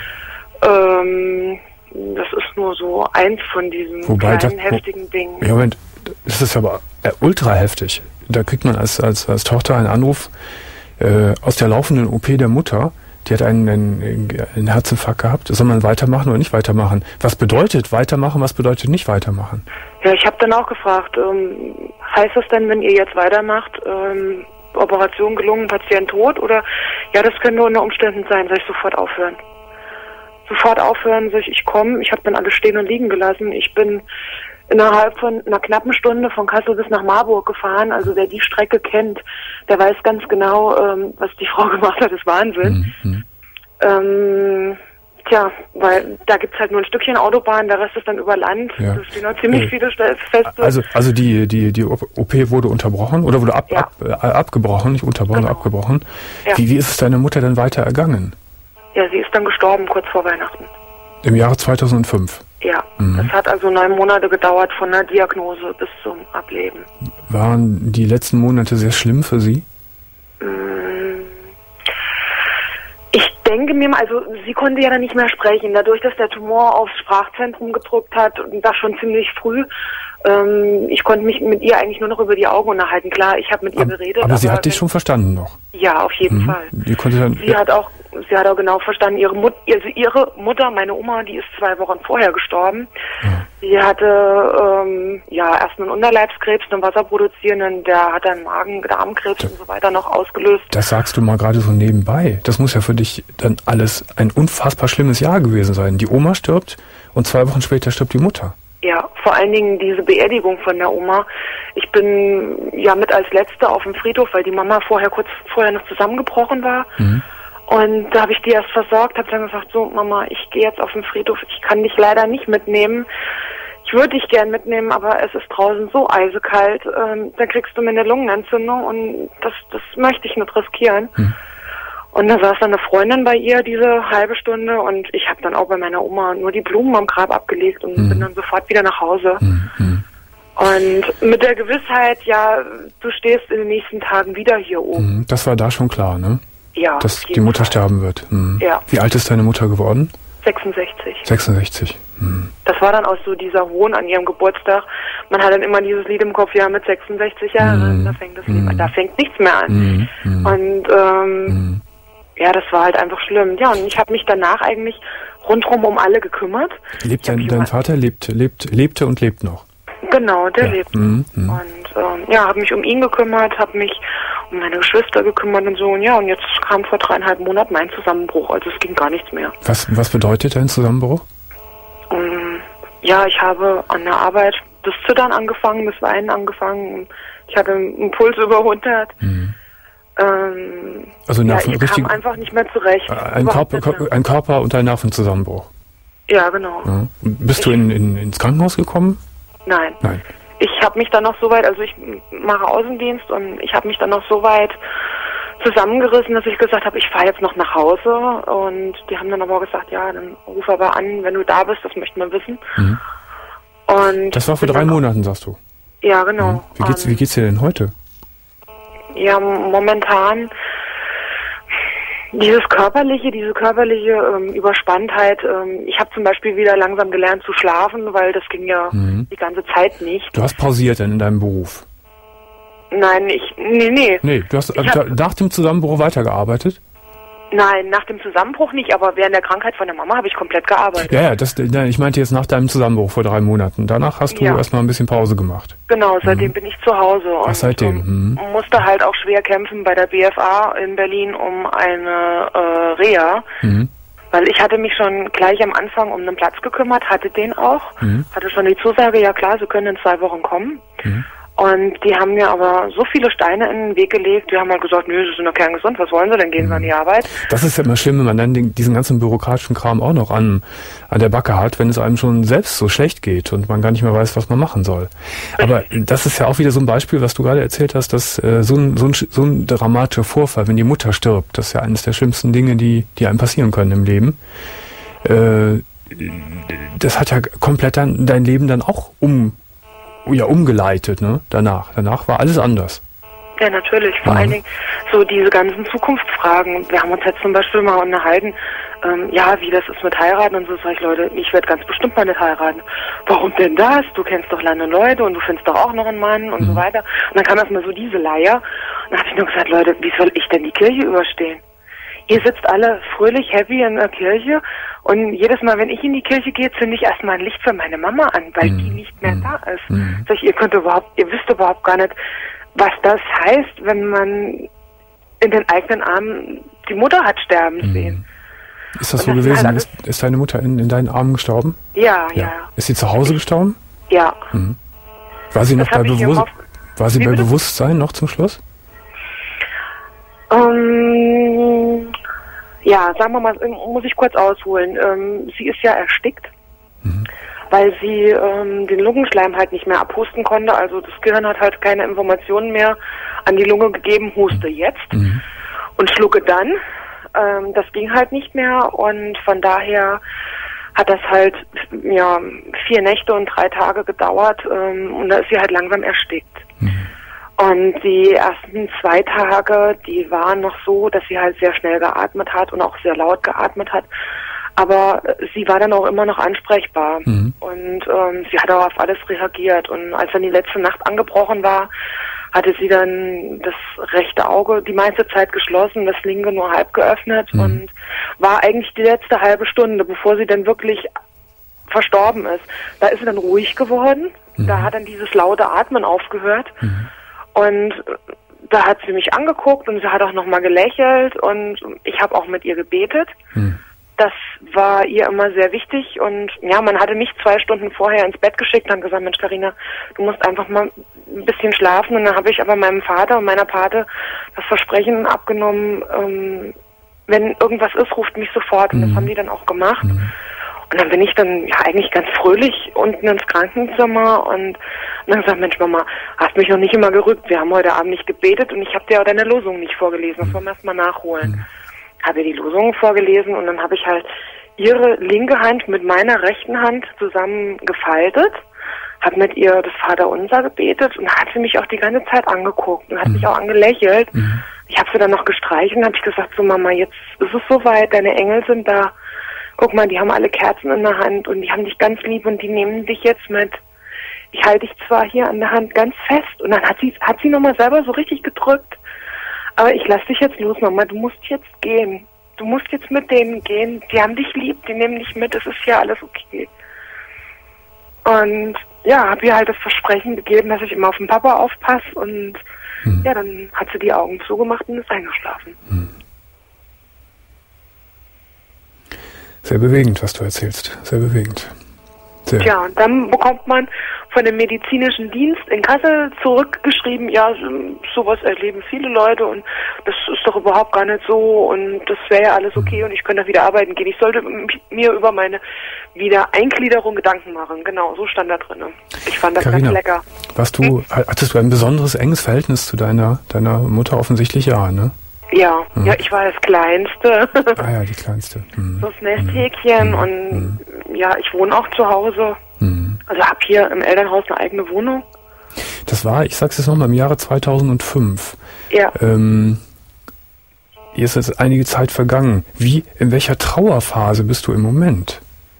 Ähm, das ist nur so eins von diesen Wobei kleinen, das, heftigen Dingen. Ja, Moment, das ist aber äh, ultra heftig. Da kriegt man als, als, als Tochter einen Anruf äh, aus der laufenden O P der Mutter. Die hat einen, einen, einen Herzinfarkt gehabt. Soll man weitermachen oder nicht weitermachen? Was bedeutet weitermachen, was bedeutet nicht weitermachen? Ja, ich habe dann auch gefragt, ähm, heißt das denn, wenn ihr jetzt weitermacht, ähm, Operation gelungen, Patient tot? Oder, ja, das könnte unter Umständen sein, soll ich sofort aufhören? Sofort aufhören, soll ich, ich komme, ich habe dann alles stehen und liegen gelassen. Ich bin innerhalb von einer knappen Stunde von Kassel bis nach Marburg gefahren. Also wer die Strecke kennt, der weiß ganz genau, ähm, was die Frau gemacht hat, ist Wahnsinn. Mhm. Ähm, tja, weil da gibt's halt nur ein Stückchen Autobahn, der Rest ist dann über Land. Ja. Da stehen noch ziemlich äh, viele Feste. Also, also die, die, die O P wurde unterbrochen oder wurde ab, ja. ab, äh, abgebrochen, nicht unterbrochen, genau. abgebrochen. Ja. Wie, wie ist es deiner Mutter denn weiter ergangen? Ja, sie ist dann gestorben kurz vor Weihnachten. Im Jahre zweitausendfünf? Ja, mhm. das hat also neun Monate gedauert von der Diagnose bis zum Ableben. Waren die letzten Monate sehr schlimm für Sie? Ich denke mir mal, also sie konnte ja dann nicht mehr sprechen, dadurch, dass der Tumor aufs Sprachzentrum gedrückt hat und das schon ziemlich früh. Ähm, ich konnte mich mit ihr eigentlich nur noch über die Augen unterhalten. Klar, ich habe mit ihr aber, geredet. Aber, aber sie hat dich wenn, schon verstanden noch? Ja, auf jeden mhm. Fall. Die konnte dann, sie hat auch, sie hat auch genau verstanden. Ihre Mut, also ihre Mutter, meine Oma, die ist zwei Wochen vorher gestorben. Ja. Sie hatte ähm, ja erst einen Unterleibskrebs, einen wasserproduzierenden, der hat dann Magen-Darmkrebs das, und so weiter noch ausgelöst. Das sagst du mal gerade so nebenbei. Das muss ja für dich dann alles ein unfassbar schlimmes Jahr gewesen sein. Die Oma stirbt und zwei Wochen später stirbt die Mutter. Ja, vor allen Dingen diese Beerdigung von der Oma. Ich bin ja mit als Letzte auf dem Friedhof, weil die Mama vorher kurz vorher noch zusammengebrochen war. Mhm. Und da habe ich die erst versorgt, habe dann gesagt, so Mama, ich gehe jetzt auf den Friedhof, ich kann dich leider nicht mitnehmen. Ich würde dich gern mitnehmen, aber es ist draußen so eisekalt, ähm, dann kriegst du mir eine Lungenentzündung und das, das möchte ich nicht riskieren. Mhm. Und da saß dann eine Freundin bei ihr diese halbe Stunde und ich habe dann auch bei meiner Oma nur die Blumen am Grab abgelegt und mhm. bin dann sofort wieder nach Hause. Mhm. Und mit der Gewissheit, ja, du stehst in den nächsten Tagen wieder hier oben. Das war da schon klar, ne? Ja. Dass die Mutter Fall. sterben wird. Mhm. Ja. Wie alt ist deine Mutter geworden? sechsundsechzig. sechsundsechzig. Mhm. Das war dann auch so dieser Hohn an ihrem Geburtstag. Man hat dann immer dieses Lied im Kopf, ja, mit sechsundsechzig Jahren, mhm. da fängt das Leben an. Da fängt nichts mehr an. Mhm. Und ähm, mhm. ja, das war halt einfach schlimm. Ja, und ich habe mich danach eigentlich rundherum um alle gekümmert. Lebt dein, dein Vater lebt, lebt, lebte und lebt noch? Genau, der ja. lebt. Mhm. Mhm. Und ähm, ja, habe mich um ihn gekümmert, habe mich um meine Geschwister gekümmert und so. Und ja, und jetzt kam vor dreieinhalb Monaten mein Zusammenbruch. Also es ging gar nichts mehr. Was, was bedeutet dein Zusammenbruch? Um, ja, ich habe an der Arbeit das Zittern angefangen, das Weinen angefangen. Ich hatte einen Puls über hundert. Mhm. Ähm, also Nerven, ja, ich richtig, kam einfach nicht mehr zurecht. Ein Körper, ein Körper und ein Nervenzusammenbruch. Ja, genau. Ja. Bist ich, du in, in, ins Krankenhaus gekommen? Nein. Nein. Ich habe mich dann noch so weit, also ich mache Außendienst und ich habe mich dann noch so weit zusammengerissen, dass ich gesagt habe, ich fahre jetzt noch nach Hause. Und die haben dann aber gesagt, ja, dann ruf aber an, wenn du da bist, das möchte man wissen. Mhm. Und das war vor drei Monaten, sagst du? Ja, genau. Mhm. Wie geht's, wie geht's dir denn heute? Ja, momentan dieses körperliche, diese körperliche ähm, Überspanntheit. Ähm, ich habe zum Beispiel wieder langsam gelernt zu schlafen, weil das ging ja mhm. die ganze Zeit nicht. Du hast pausiert dann in deinem Beruf? Nein, ich, nee, nee. Nee, du hast äh, hab, nach dem Zusammenbruch weitergearbeitet? Nein, nach dem Zusammenbruch nicht, aber während der Krankheit von der Mama habe ich komplett gearbeitet. Ja, ja, das, ich meinte jetzt nach deinem Zusammenbruch vor drei Monaten. Danach hast du ja. erstmal ein bisschen Pause gemacht. Genau, seitdem mhm. bin ich zu Hause. Ach, und seitdem. Mhm. musste halt auch schwer kämpfen bei der B F A in Berlin um eine äh, Reha. Mhm. Weil ich hatte mich schon gleich am Anfang um einen Platz gekümmert, hatte den auch. Mhm. Hatte schon die Zusage, ja klar, Sie können in zwei Wochen kommen. Mhm. Und die haben mir aber so viele Steine in den Weg gelegt. Die haben halt gesagt, nö, Sie sind doch kerngesund, was wollen Sie denn, gehen Sie an die Arbeit. Das ist ja immer schlimm, wenn man dann den, diesen ganzen bürokratischen Kram auch noch an, an der Backe hat, wenn es einem schon selbst so schlecht geht und man gar nicht mehr weiß, was man machen soll. Aber das ist ja auch wieder so ein Beispiel, was du gerade erzählt hast, dass äh, so, ein, so, ein, so ein dramatischer Vorfall, wenn die Mutter stirbt, das ist ja eines der schlimmsten Dinge, die, die einem passieren können im Leben. Äh, das hat ja komplett dann, dein Leben dann auch um ja, umgeleitet, ne? Danach. Danach war alles anders. Ja, natürlich. Vor mhm. allen Dingen so diese ganzen Zukunftsfragen. Wir haben uns jetzt zum Beispiel mal unterhalten, ähm, ja, wie das ist mit heiraten und so. Sag ich, Leute, ich werde ganz bestimmt mal nicht heiraten. Warum denn das? Du kennst doch lange Leute und du findest doch auch noch einen Mann und mhm. so weiter. Und dann kam erstmal so diese Leier. Und dann habe ich nur gesagt, Leute, wie soll ich denn die Kirche überstehen? Ihr sitzt alle fröhlich, happy in der Kirche und jedes Mal, wenn ich in die Kirche gehe, zünde ich erstmal ein Licht für meine Mama an, weil mm. die nicht mehr mm. da ist. Mm. Sag ich, ihr könnt überhaupt, ihr wisst überhaupt gar nicht, was das heißt, wenn man in den eigenen Armen die Mutter hat sterben mm. sehen. Ist das und so das gewesen? Halt ist, ist deine Mutter in, in deinen Armen gestorben? Ja, ja, ja. Ist sie zu Hause gestorben? Ja. Mhm. War sie noch bei, Bewusst- war sie bei Bewusstsein noch zum Schluss? Ähm, ja, sagen wir mal, muss ich kurz ausholen. Ähm, sie ist ja erstickt, mhm. weil sie ähm, den Lungenschleim halt nicht mehr abhusten konnte. Also das Gehirn hat halt keine Informationen mehr an die Lunge gegeben, huste jetzt mhm. und schlucke dann. Ähm, das ging halt nicht mehr und von daher hat das halt ja vier Nächte und drei Tage gedauert ähm, und da ist sie halt langsam erstickt. Mhm. Und die ersten zwei Tage, die waren noch so, dass sie halt sehr schnell geatmet hat und auch sehr laut geatmet hat. Aber sie war dann auch immer noch ansprechbar. Mhm. Und ähm, sie hat auch auf alles reagiert. Und als dann die letzte Nacht angebrochen war, hatte sie dann das rechte Auge die meiste Zeit geschlossen, das linke nur halb geöffnet mhm. und war eigentlich die letzte halbe Stunde, bevor sie dann wirklich verstorben ist. Da ist sie dann ruhig geworden. Mhm. Da hat dann dieses laute Atmen aufgehört. Mhm. Und da hat sie mich angeguckt und sie hat auch nochmal gelächelt und ich habe auch mit ihr gebetet. Hm. Das war ihr immer sehr wichtig und ja, man hatte mich zwei Stunden vorher ins Bett geschickt und gesagt, Mensch Carina, du musst einfach mal ein bisschen schlafen. Und dann habe ich aber meinem Vater und meiner Pate das Versprechen abgenommen, ähm, wenn irgendwas ist, ruft mich sofort. Und hm. das haben die dann auch gemacht. Hm. Und dann bin ich dann ja eigentlich ganz fröhlich unten ins Krankenzimmer und, und dann gesagt, Mensch Mama, hast mich noch nicht immer gerückt. Wir haben heute Abend nicht gebetet und ich habe dir auch deine Losung nicht vorgelesen. Das wollen wir erst mal nachholen. Mhm. Habe ihr die Losungen vorgelesen und dann habe ich halt ihre linke Hand mit meiner rechten Hand zusammen gefaltet, habe mit ihr das Vaterunser gebetet und hat sie mich auch die ganze Zeit angeguckt und hat mhm. mich auch angelächelt. Mhm. Ich habe sie dann noch gestreichelt und habe ich gesagt, so Mama, jetzt ist es soweit, deine Engel sind da. Guck mal, die haben alle Kerzen in der Hand und die haben dich ganz lieb und die nehmen dich jetzt mit. Ich halte dich zwar hier an der Hand ganz fest und dann hat sie hat sie nochmal selber so richtig gedrückt. Aber ich lass dich jetzt los, Mama, du musst jetzt gehen. Du musst jetzt mit denen gehen. Die haben dich lieb, die nehmen dich mit, es ist ja alles okay. Und ja, habe ihr halt das Versprechen gegeben, dass ich immer auf den Papa aufpasse und hm. ja, dann hat sie die Augen zugemacht und ist eingeschlafen. Hm. Sehr bewegend, was du erzählst. Sehr bewegend. Sehr. Tja, und dann bekommt man von dem medizinischen Dienst in Kassel zurückgeschrieben, ja, sowas erleben viele Leute und das ist doch überhaupt gar nicht so und das wäre ja alles okay und ich könnte wieder arbeiten gehen. Ich sollte mir über meine Wiedereingliederung Gedanken machen. Genau, so stand da drin. Ich fand das Carina, ganz lecker. Warst du, hm? Hattest du ein besonderes enges Verhältnis zu deiner, deiner Mutter offensichtlich? Ja, ne? Ja, Mhm. ja, ich war das Kleinste. Ah ja, die Kleinste. Mhm. So das Nesthäkchen Mhm. und Mhm. ja, ich wohne auch zu Hause. Mhm. Also habe hier im Elternhaus eine eigene Wohnung. Das war, ich sag's jetzt nochmal, im Jahre zweitausendfünf. Ja. Ähm, hier ist jetzt einige Zeit vergangen. Wie, in welcher Trauerphase bist du im Moment?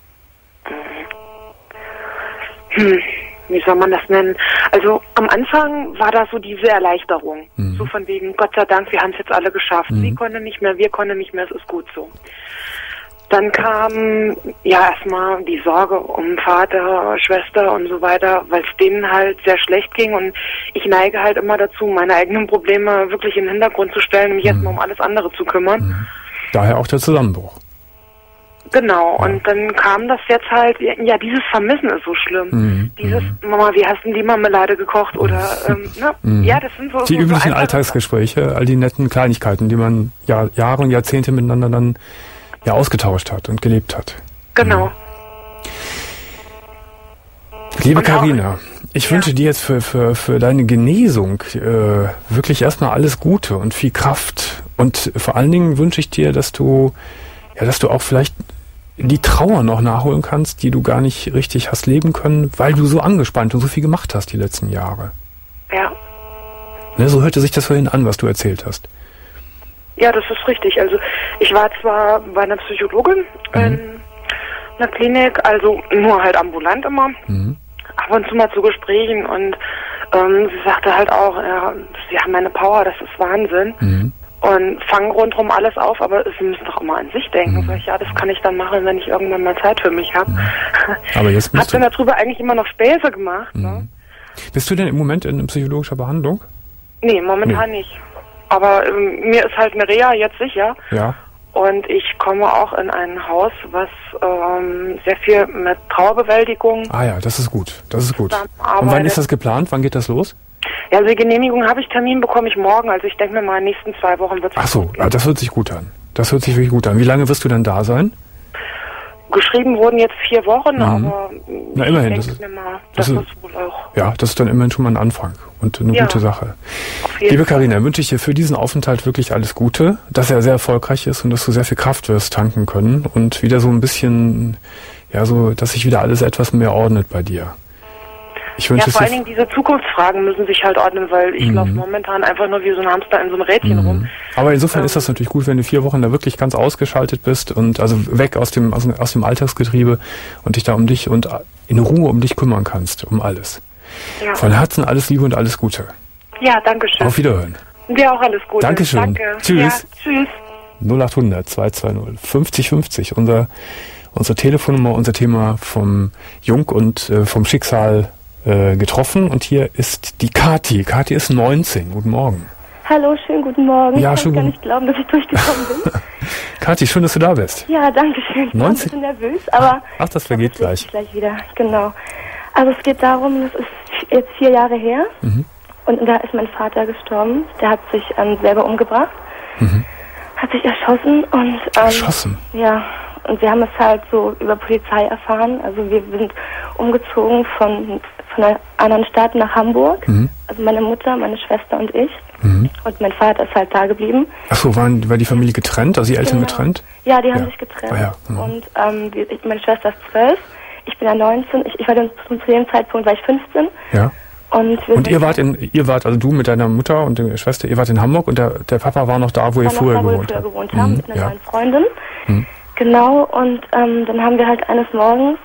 Hm, wie soll man das nennen? Also am Anfang war da so diese Erleichterung. Mhm. So von wegen, Gott sei Dank, wir haben es jetzt alle geschafft. Mhm. Sie konnte nicht mehr, wir konnten nicht mehr, es ist gut so. Dann kam ja erstmal die Sorge um Vater, Schwester und so weiter, weil es denen halt sehr schlecht ging und ich neige halt immer dazu, meine eigenen Probleme wirklich in den Hintergrund zu stellen und mich Mhm. erstmal um alles andere zu kümmern. Mhm. Daher auch der Zusammenbruch. Genau, Ja. und dann kam das jetzt halt, ja, dieses Vermissen ist so schlimm. Mhm. Dieses, Mhm. Mama, wie hast du die Marmelade gekocht? Oder, ähm, ne? Mhm. Ja, das sind so, Die so, so üblichen einfache- Alltagsgespräche, all die netten Kleinigkeiten, die man ja, Jahre und Jahrzehnte miteinander dann ja ausgetauscht hat und gelebt hat. Genau. Liebe Und auch- Carina, ich Ja. wünsche dir jetzt für, für, für deine Genesung äh, wirklich erstmal alles Gute und viel Kraft. Und vor allen Dingen wünsche ich dir, dass du, ja, dass du auch vielleicht die Trauer noch nachholen kannst, die du gar nicht richtig hast leben können, weil du so angespannt und so viel gemacht hast die letzten Jahre. Ja. Ne, so hörte sich das vorhin an, was du erzählt hast. Ja, das ist richtig. Also ich war zwar bei einer Psychologin in einer Klinik, also nur halt ambulant immer, Mhm. ab und zu mal zu Gesprächen und ähm, sie sagte halt auch, ja, sie haben eine Power, das ist Wahnsinn. Mhm. Und fangen rundherum alles auf, aber sie müssen doch immer an sich denken. Mhm. Sag ich, ja, das kann ich dann machen, wenn ich irgendwann mal Zeit für mich habe. Aber jetzt Hab musst dann du, darüber eigentlich immer noch Späße gemacht. Ne? Mhm. Bist du denn im Moment in psychologischer Behandlung? Nee, momentan nicht. Aber ähm, mir ist halt eine Reha jetzt sicher. Ja. Und ich komme auch in ein Haus, was ähm, sehr viel mit Trauerbewältigung. Ah ja, das ist gut. Das ist gut. Und wann Zusammenarbeitet. ist das geplant? Wann geht das los? Ja, also die Genehmigung habe ich, Termin bekomme ich morgen. Also ich denke mir mal, in den nächsten zwei Wochen wird es Ach so, ah, das hört sich gut an. Das hört sich wirklich gut an. Wie lange wirst du dann da sein? Geschrieben wurden jetzt vier Wochen, Mhm. aber Na, ich immerhin, denke das ist- mir mal, das das ist- ist wohl auch. Ja, das ist dann immerhin schon mal ein Anfang und eine Ja. gute Sache. Auf jeden Liebe Fall. Carina, wünsche ich dir für diesen Aufenthalt wirklich alles Gute, dass er sehr erfolgreich ist und dass du sehr viel Kraft wirst tanken können und wieder so ein bisschen, ja, so, dass sich wieder alles etwas mehr ordnet bei dir. Ich wünsche Ja, es vor dir. allen Dingen diese Zukunftsfragen müssen sich halt ordnen, weil ich Mhm. laufe momentan einfach nur wie so ein Hamster in so einem Rädchen rum. Mhm. Aber insofern Ähm. ist das natürlich gut, wenn du vier Wochen da wirklich ganz ausgeschaltet bist und also weg aus dem, aus, dem- aus dem Alltagsgetriebe und dich da um dich und in Ruhe um dich kümmern kannst, um alles. Ja, Von Herzen alles Liebe und alles Gute. ja, danke schön. Auf Wiederhören. Dir auch alles Gute. Dankeschön. Danke. Tschüss. Ja, tschüss. null acht hundert zweihundertzweißig fünfzig fünfzig, unser, unsere Telefonnummer, unser Thema vom Jung und äh, vom Schicksal äh, getroffen. Und hier ist die Kathi. Kathi ist neunzehn. Guten Morgen. Hallo, schönen guten Morgen. Ja, ich schönen kann gar guten- nicht glauben, dass ich durchgekommen bin. Kathi, schön, dass du da bist. Ja, danke schön. Ich bin ein neunzehn bisschen nervös, aber Ach, das vergeht das gleich. ist gleich wieder. Genau. Also es geht darum, das ist jetzt vier Jahre her Mhm. und da ist mein Vater gestorben. Der hat sich ähm, selber umgebracht, Mhm. hat sich erschossen und ähm, Erschossen. ja, und wir haben es halt so über Polizei erfahren. Also wir sind umgezogen von von einer anderen Stadt nach Hamburg. Mhm. Also meine Mutter, meine Schwester und ich. Mhm. Und mein Vater ist halt da geblieben. Ach so, waren, war die Familie getrennt, also die Eltern Genau. getrennt? Ja, die haben Ja. sich getrennt. Ah, ja. Mhm. Und ähm, wir, ich, meine Schwester ist zwölf, ich bin ja neunzehn. Ich, ich war dann zu dem Zeitpunkt war ich fünfzehn. Ja. Und, wir Und sind ihr wart in, ihr wart, also du mit deiner Mutter und der Schwester, ihr wart in Hamburg und der, der Papa war noch da, wo ihr dann noch vorher da, wo wir gewohnt früher habt. gewohnt haben, Mhm, mit einer ja. neuen Freundin. Mhm. Genau, und ähm, dann haben wir halt eines Morgens,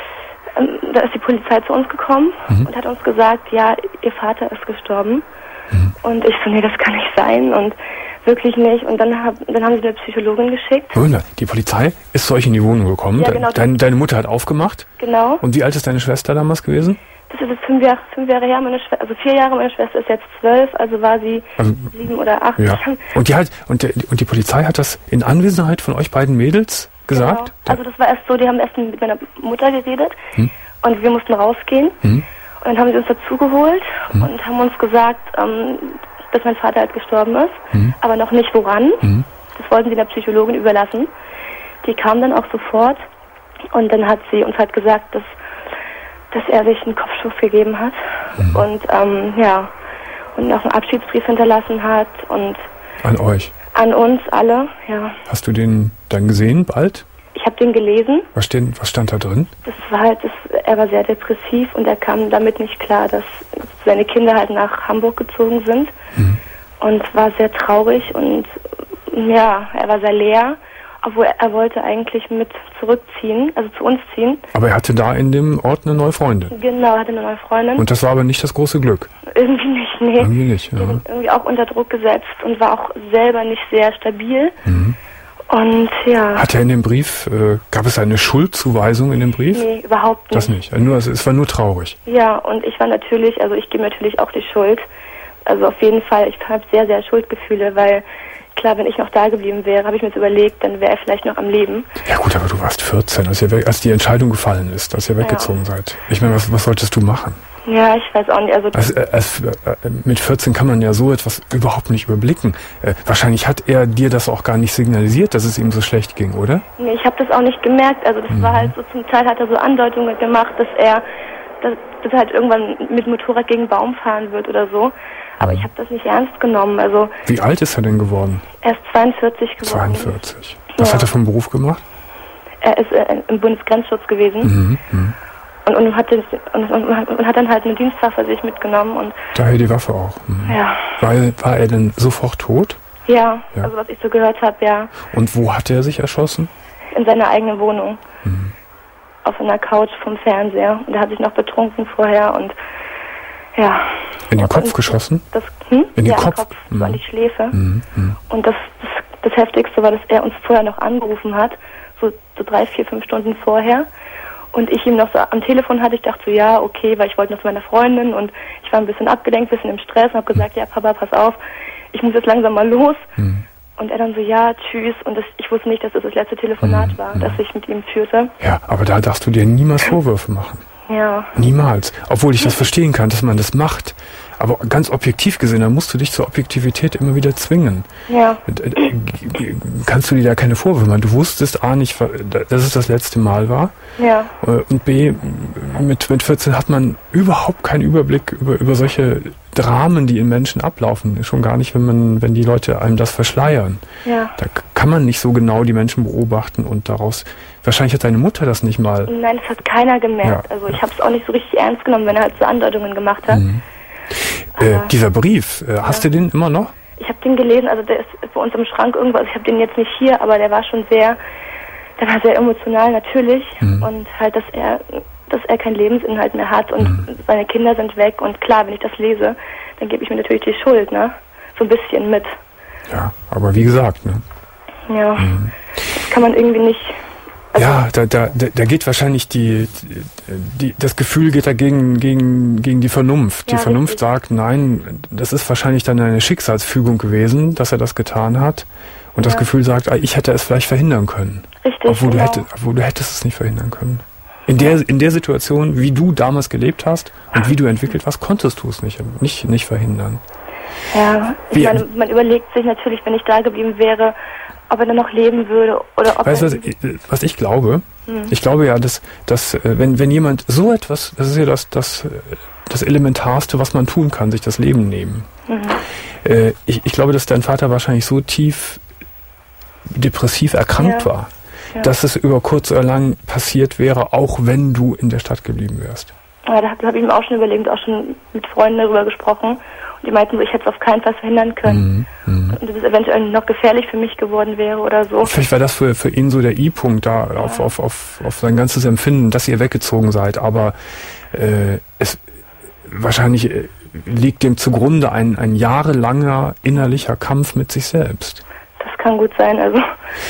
ähm, da ist die Polizei zu uns gekommen Mhm. und hat uns gesagt, ja, ihr Vater ist gestorben. Mhm. Und ich so, nee, das kann nicht sein und wirklich nicht. Und dann, hab, dann haben sie eine Psychologin geschickt. Wunder, die Polizei ist zu euch in die Wohnung gekommen. Ja, genau. Deine, deine Mutter hat aufgemacht. Genau. Und wie alt ist deine Schwester damals gewesen? Das ist jetzt fünf Jahre, fünf Jahre her, meine Schwester, also vier Jahre, meine Schwester ist jetzt zwölf, also war sie Also, sieben oder acht. ja. Und die halt, und, der, und die Polizei hat das in Anwesenheit von euch beiden Mädels gesagt? Genau. Also das war erst so, die haben erst mit meiner Mutter geredet Hm. und wir mussten rausgehen. Hm. Und dann haben sie uns dazugeholt Hm. und haben uns gesagt, ähm, dass mein Vater halt gestorben ist, Hm. aber noch nicht woran. Hm. Das wollten sie der Psychologin überlassen. Die kam dann auch sofort und dann hat sie uns halt gesagt, dass, dass er sich einen Kopfschuss gegeben hat Hm. und ähm, ja, und noch einen Abschiedsbrief hinterlassen hat und An euch. An uns alle, ja. Hast du den dann gesehen bald? Ich habe den gelesen. Was, stehen, was stand da drin? Das war halt, das, er war sehr depressiv und er kam damit nicht klar, dass seine Kinder halt nach Hamburg gezogen sind. Mhm. Und war sehr traurig und ja, er war sehr leer. Obwohl er, er wollte eigentlich mit zurückziehen, also zu uns ziehen. Aber er hatte da in dem Ort eine neue Freundin? Genau, er hatte eine neue Freundin. Und das war aber nicht das große Glück? Irgendwie nicht, nee. Irgendwie nicht, ja. Irgendwie auch unter Druck gesetzt und war auch selber nicht sehr stabil. Mhm. Und ja. Hat er in dem Brief, äh, gab es eine Schuldzuweisung in dem Brief? Nee, überhaupt nicht. Das nicht, nur, es war nur traurig. Ja, und ich war natürlich, also ich gebe natürlich auch die Schuld. Also auf jeden Fall, ich habe sehr, sehr Schuldgefühle, weil klar, wenn ich noch da geblieben wäre, habe ich mir jetzt überlegt, dann wäre er vielleicht noch am Leben. Ja gut, aber du warst vierzehn, als, ihr weg, als die Entscheidung gefallen ist, dass ihr weggezogen ja. seid. Ich meine, was, was solltest du machen? Ja, ich weiß auch nicht. Also als, als, äh, mit vierzehn kann man ja so etwas überhaupt nicht überblicken. Äh, wahrscheinlich hat er dir das auch gar nicht signalisiert, dass es ihm so schlecht ging, oder? Nee, ich habe das auch nicht gemerkt. Also das mhm. war halt so, zum Teil hat er so Andeutungen gemacht, dass er, dass, dass er halt irgendwann mit Motorrad gegen einen Baum fahren wird oder so. Aber ich habe das nicht ernst genommen. Also wie alt ist er denn geworden? Er ist zweiundvierzig geworden. zweiundvierzig. Was ja. hat er vom Beruf gemacht? Er ist äh, im Bundesgrenzschutz gewesen. Mhm, mh. und, und, hat den, und, und, und hat dann halt eine Dienstwaffe sich mitgenommen. Und daher die Waffe auch? Mhm. Ja. War, war er denn sofort tot? Ja, ja, also was ich so gehört habe, ja. Und wo hat er sich erschossen? In seiner eigenen Wohnung. Mhm. Auf einer Couch vom Fernseher. Und er hat sich noch betrunken vorher und ja. In den Kopf geschossen? Das, hm? In den ja, Kopf? Kopf mhm. so an die Schläfe. Mhm. Und das, das, das Heftigste war, dass er uns vorher noch angerufen hat, so, so drei, vier, fünf Stunden vorher. Und ich ihm noch so am Telefon hatte, ich dachte so, ja, okay, weil ich wollte noch zu meiner Freundin und ich war ein bisschen abgelenkt, ein bisschen im Stress und habe gesagt, mhm. ja, Papa, pass auf, ich muss jetzt langsam mal los. Mhm. Und er dann so, ja, tschüss. Und das, ich wusste nicht, dass das das letzte Telefonat mhm. war, das ich mit ihm führte. Ja, aber da darfst du dir niemals Vorwürfe machen. Ja. Niemals. Obwohl ich das verstehen kann, dass man das macht. Aber ganz objektiv gesehen, dann musst du dich zur Objektivität immer wieder zwingen. Ja. Kannst du dir da keine Vorwürfe machen? Du wusstest A nicht, dass es das letzte Mal war. Ja. Und B, mit, mit vierzehn hat man überhaupt keinen Überblick über, über solche Dramen, die in Menschen ablaufen. Schon gar nicht, wenn man, wenn die Leute einem das verschleiern. Ja. Da kann man nicht so genau die Menschen beobachten und daraus. Wahrscheinlich hat deine Mutter das nicht mal. Nein, das hat keiner gemerkt. Ja. Also ich habe es auch nicht so richtig ernst genommen, wenn er halt so Andeutungen gemacht hat. Mhm. Äh, dieser Brief, äh, hast ja. du den immer noch? Ich habe den gelesen, also der ist bei uns im Schrank irgendwo, also ich habe den jetzt nicht hier, aber der war schon sehr, der war sehr emotional natürlich mhm. und halt, dass er, dass er keinen Lebensinhalt mehr hat und mhm. seine Kinder sind weg und klar, wenn ich das lese, dann gebe ich mir natürlich die Schuld, ne, so ein bisschen mit. Ja, aber wie gesagt, ne? Ja, mhm. das kann man irgendwie nicht. Also ja, da, da, da geht wahrscheinlich die, die, das Gefühl geht dagegen gegen, gegen die Vernunft. Ja, die Vernunft richtig. sagt, nein, das ist wahrscheinlich dann eine Schicksalsfügung gewesen, dass er das getan hat. Und ja. das Gefühl sagt, ich hätte es vielleicht verhindern können. Richtig, obwohl, genau. du hättest, obwohl du hättest es nicht verhindern können. In der, in der Situation, wie du damals gelebt hast und wie du entwickelt warst, konntest du es nicht, nicht, nicht verhindern. Ja, ich meine, man überlegt sich natürlich, wenn ich da geblieben wäre, ob er dann noch leben würde oder ob weißt er... du, was, was ich glaube? Hm. Ich glaube ja, dass, dass wenn, wenn jemand so etwas, das ist ja das, das, das Elementarste, was man tun kann, sich das Leben nehmen. Mhm. Äh, ich, ich glaube, dass dein Vater wahrscheinlich so tief depressiv erkrankt ja. war, ja. dass es über kurz oder lang passiert wäre, auch wenn du in der Stadt geblieben wärst. Ja, da habe ich mir auch schon überlegt, auch schon mit Freunden darüber gesprochen. Und die meinten so, ich hätte es auf keinen Fall verhindern können. Mhm, mh. Und dass es eventuell noch gefährlich für mich geworden wäre oder so. Vielleicht war das für, für ihn so der I-Punkt da ja. auf, auf, auf, auf sein ganzes Empfinden, dass ihr weggezogen seid. Aber äh, es wahrscheinlich äh, liegt dem zugrunde ein, ein jahrelanger innerlicher Kampf mit sich selbst. Das kann gut sein. Also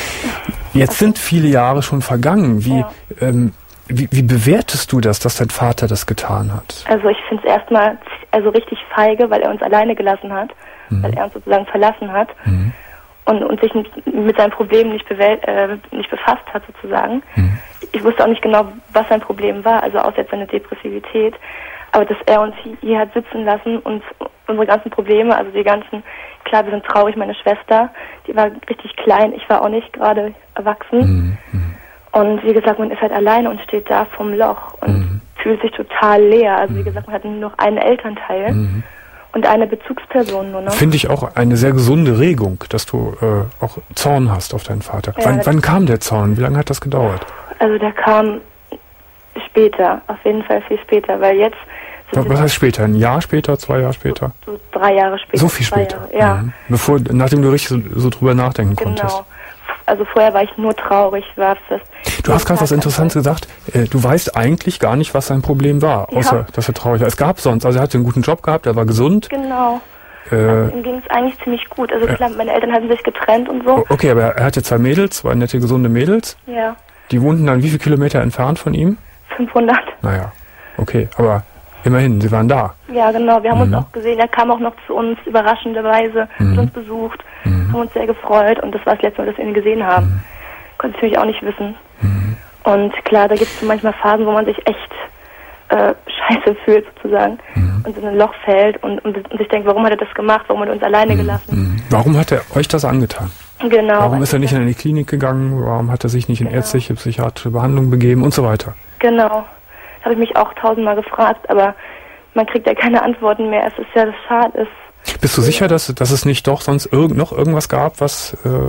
jetzt sind viele Jahre schon vergangen. Wie, ja. ähm, wie, wie bewertest du das, dass dein Vater das getan hat? Also ich finde es erstmal also richtig feige, weil er uns alleine gelassen hat, mhm. weil er uns sozusagen verlassen hat mhm. und, und sich mit seinem Problem nicht, bewäl- äh, nicht befasst hat sozusagen. Mhm. Ich wusste auch nicht genau, was sein Problem war, also außer jetzt seine Depressivität. Aber dass er uns hier hat sitzen lassen und unsere ganzen Probleme, also die ganzen, klar, wir sind traurig, meine Schwester, die war richtig klein, ich war auch nicht gerade erwachsen. Mhm. Und wie gesagt, man ist halt alleine und steht da vorm Loch und mhm. fühlt sich total leer. Also wie gesagt, man hat nur noch einen Elternteil. Mhm. Und eine Bezugsperson nur noch. Finde ich auch eine sehr gesunde Regung, dass du äh, auch Zorn hast auf deinen Vater. Ja, wann, wann kam der Zorn? Wie lange hat das gedauert? Also der kam später, auf jeden Fall viel später, weil jetzt... Was heißt später? Ein Jahr später, zwei Jahre später? So, so drei Jahre später. So viel später? Jahre, ja. Mhm. Bevor, nachdem du richtig so, so drüber nachdenken genau. konntest. Also vorher war ich nur traurig. War das du hast gerade was Interessantes gesagt. Äh, du weißt eigentlich gar nicht, was sein Problem war, ja. außer dass er traurig war. Es gab sonst, also er hatte einen guten Job gehabt, er war gesund. Genau. Äh, also ihm ging es eigentlich ziemlich gut. Also klar, meine Eltern hatten sich getrennt und so. Okay, aber er hatte zwei Mädels, zwei nette, gesunde Mädels. Ja. Die wohnten dann wie viele Kilometer entfernt von ihm? fünfhundert. Naja, okay, aber immerhin, sie waren da. Ja, genau, wir haben mhm. uns auch gesehen. Er kam auch noch zu uns, überraschenderweise, mhm. hat uns besucht, mhm. haben uns sehr gefreut und das war das letzte Mal, dass wir ihn gesehen haben. Mhm. Konnte ich natürlich auch nicht wissen. Mhm. Und klar, da gibt es manchmal Phasen, wo man sich echt äh, scheiße fühlt sozusagen mhm. und in ein Loch fällt und, und, und sich denkt, warum hat er das gemacht, warum hat er uns alleine mhm. gelassen. Mhm. Warum hat er euch das angetan? Genau. Warum ist er nicht in die Klinik gegangen, warum hat er sich nicht in genau. ärztliche, psychiatrische Behandlung begeben und so weiter? Genau. Das habe ich mich auch tausendmal gefragt, aber man kriegt ja keine Antworten mehr. Es ist ja das Schade ist. Bist du sicher, dass, dass es nicht doch sonst irg- noch irgendwas gab, was, äh,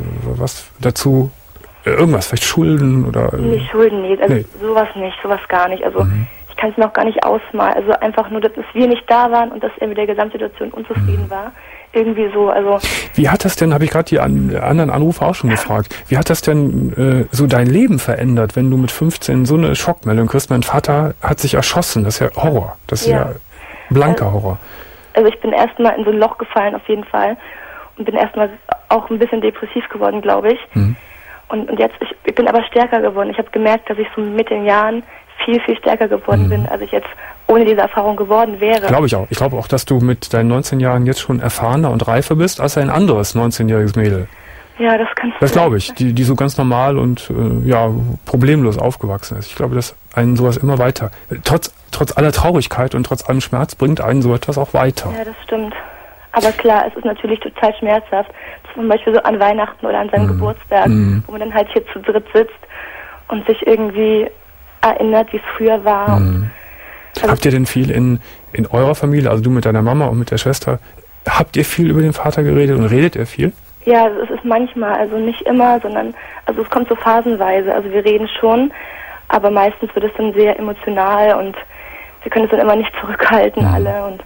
was dazu, äh, irgendwas, vielleicht Schulden oder... Äh, nicht Schulden, nee, also nee. sowas nicht, sowas gar nicht. Also mhm. ich kann es noch gar nicht ausmalen. Also einfach nur, dass wir nicht da waren und dass er mit der Gesamtsituation unzufrieden mhm. war. Irgendwie so, also... Wie hat das denn, habe ich gerade die an, anderen Anrufe auch schon gefragt, wie hat das denn äh, so dein Leben verändert, wenn du mit fünfzehn so eine Schockmeldung kriegst, mein Vater hat sich erschossen, das ist ja Horror, das ist ja, ja blanker also, Horror. Also ich bin erstmal in so ein Loch gefallen auf jeden Fall und bin erstmal auch ein bisschen depressiv geworden, glaube ich. Mhm. Und, und jetzt, ich, ich bin aber stärker geworden. Ich habe gemerkt, dass ich so mit den Jahren viel, viel stärker geworden mhm. bin, als ich jetzt ohne diese Erfahrung geworden wäre. Glaube ich auch. Ich glaube auch, dass du mit deinen neunzehn Jahren jetzt schon erfahrener und reifer bist als ein anderes neunzehnjähriges Mädel. Ja, das kannst du. Das glaube ich, die, die so ganz normal und äh, ja problemlos aufgewachsen ist. Ich glaube, dass einen sowas immer weiter, trotz trotz aller Traurigkeit und trotz allem Schmerz, bringt einen so etwas auch weiter. Ja, das stimmt. Aber klar, es ist natürlich total schmerzhaft. Zum Beispiel so an Weihnachten oder an seinem mm. Geburtstag, mm. wo man dann halt hier zu dritt sitzt und sich irgendwie erinnert, wie es früher war. Mm. Also habt ihr denn viel in, in eurer Familie, also du mit deiner Mama und mit der Schwester, habt ihr viel über den Vater geredet und redet ihr viel? Ja, es ist manchmal, also nicht immer, sondern, also es kommt so phasenweise. Also wir reden schon, aber meistens wird es dann sehr emotional und wir können es dann immer nicht zurückhalten, mhm. alle. Und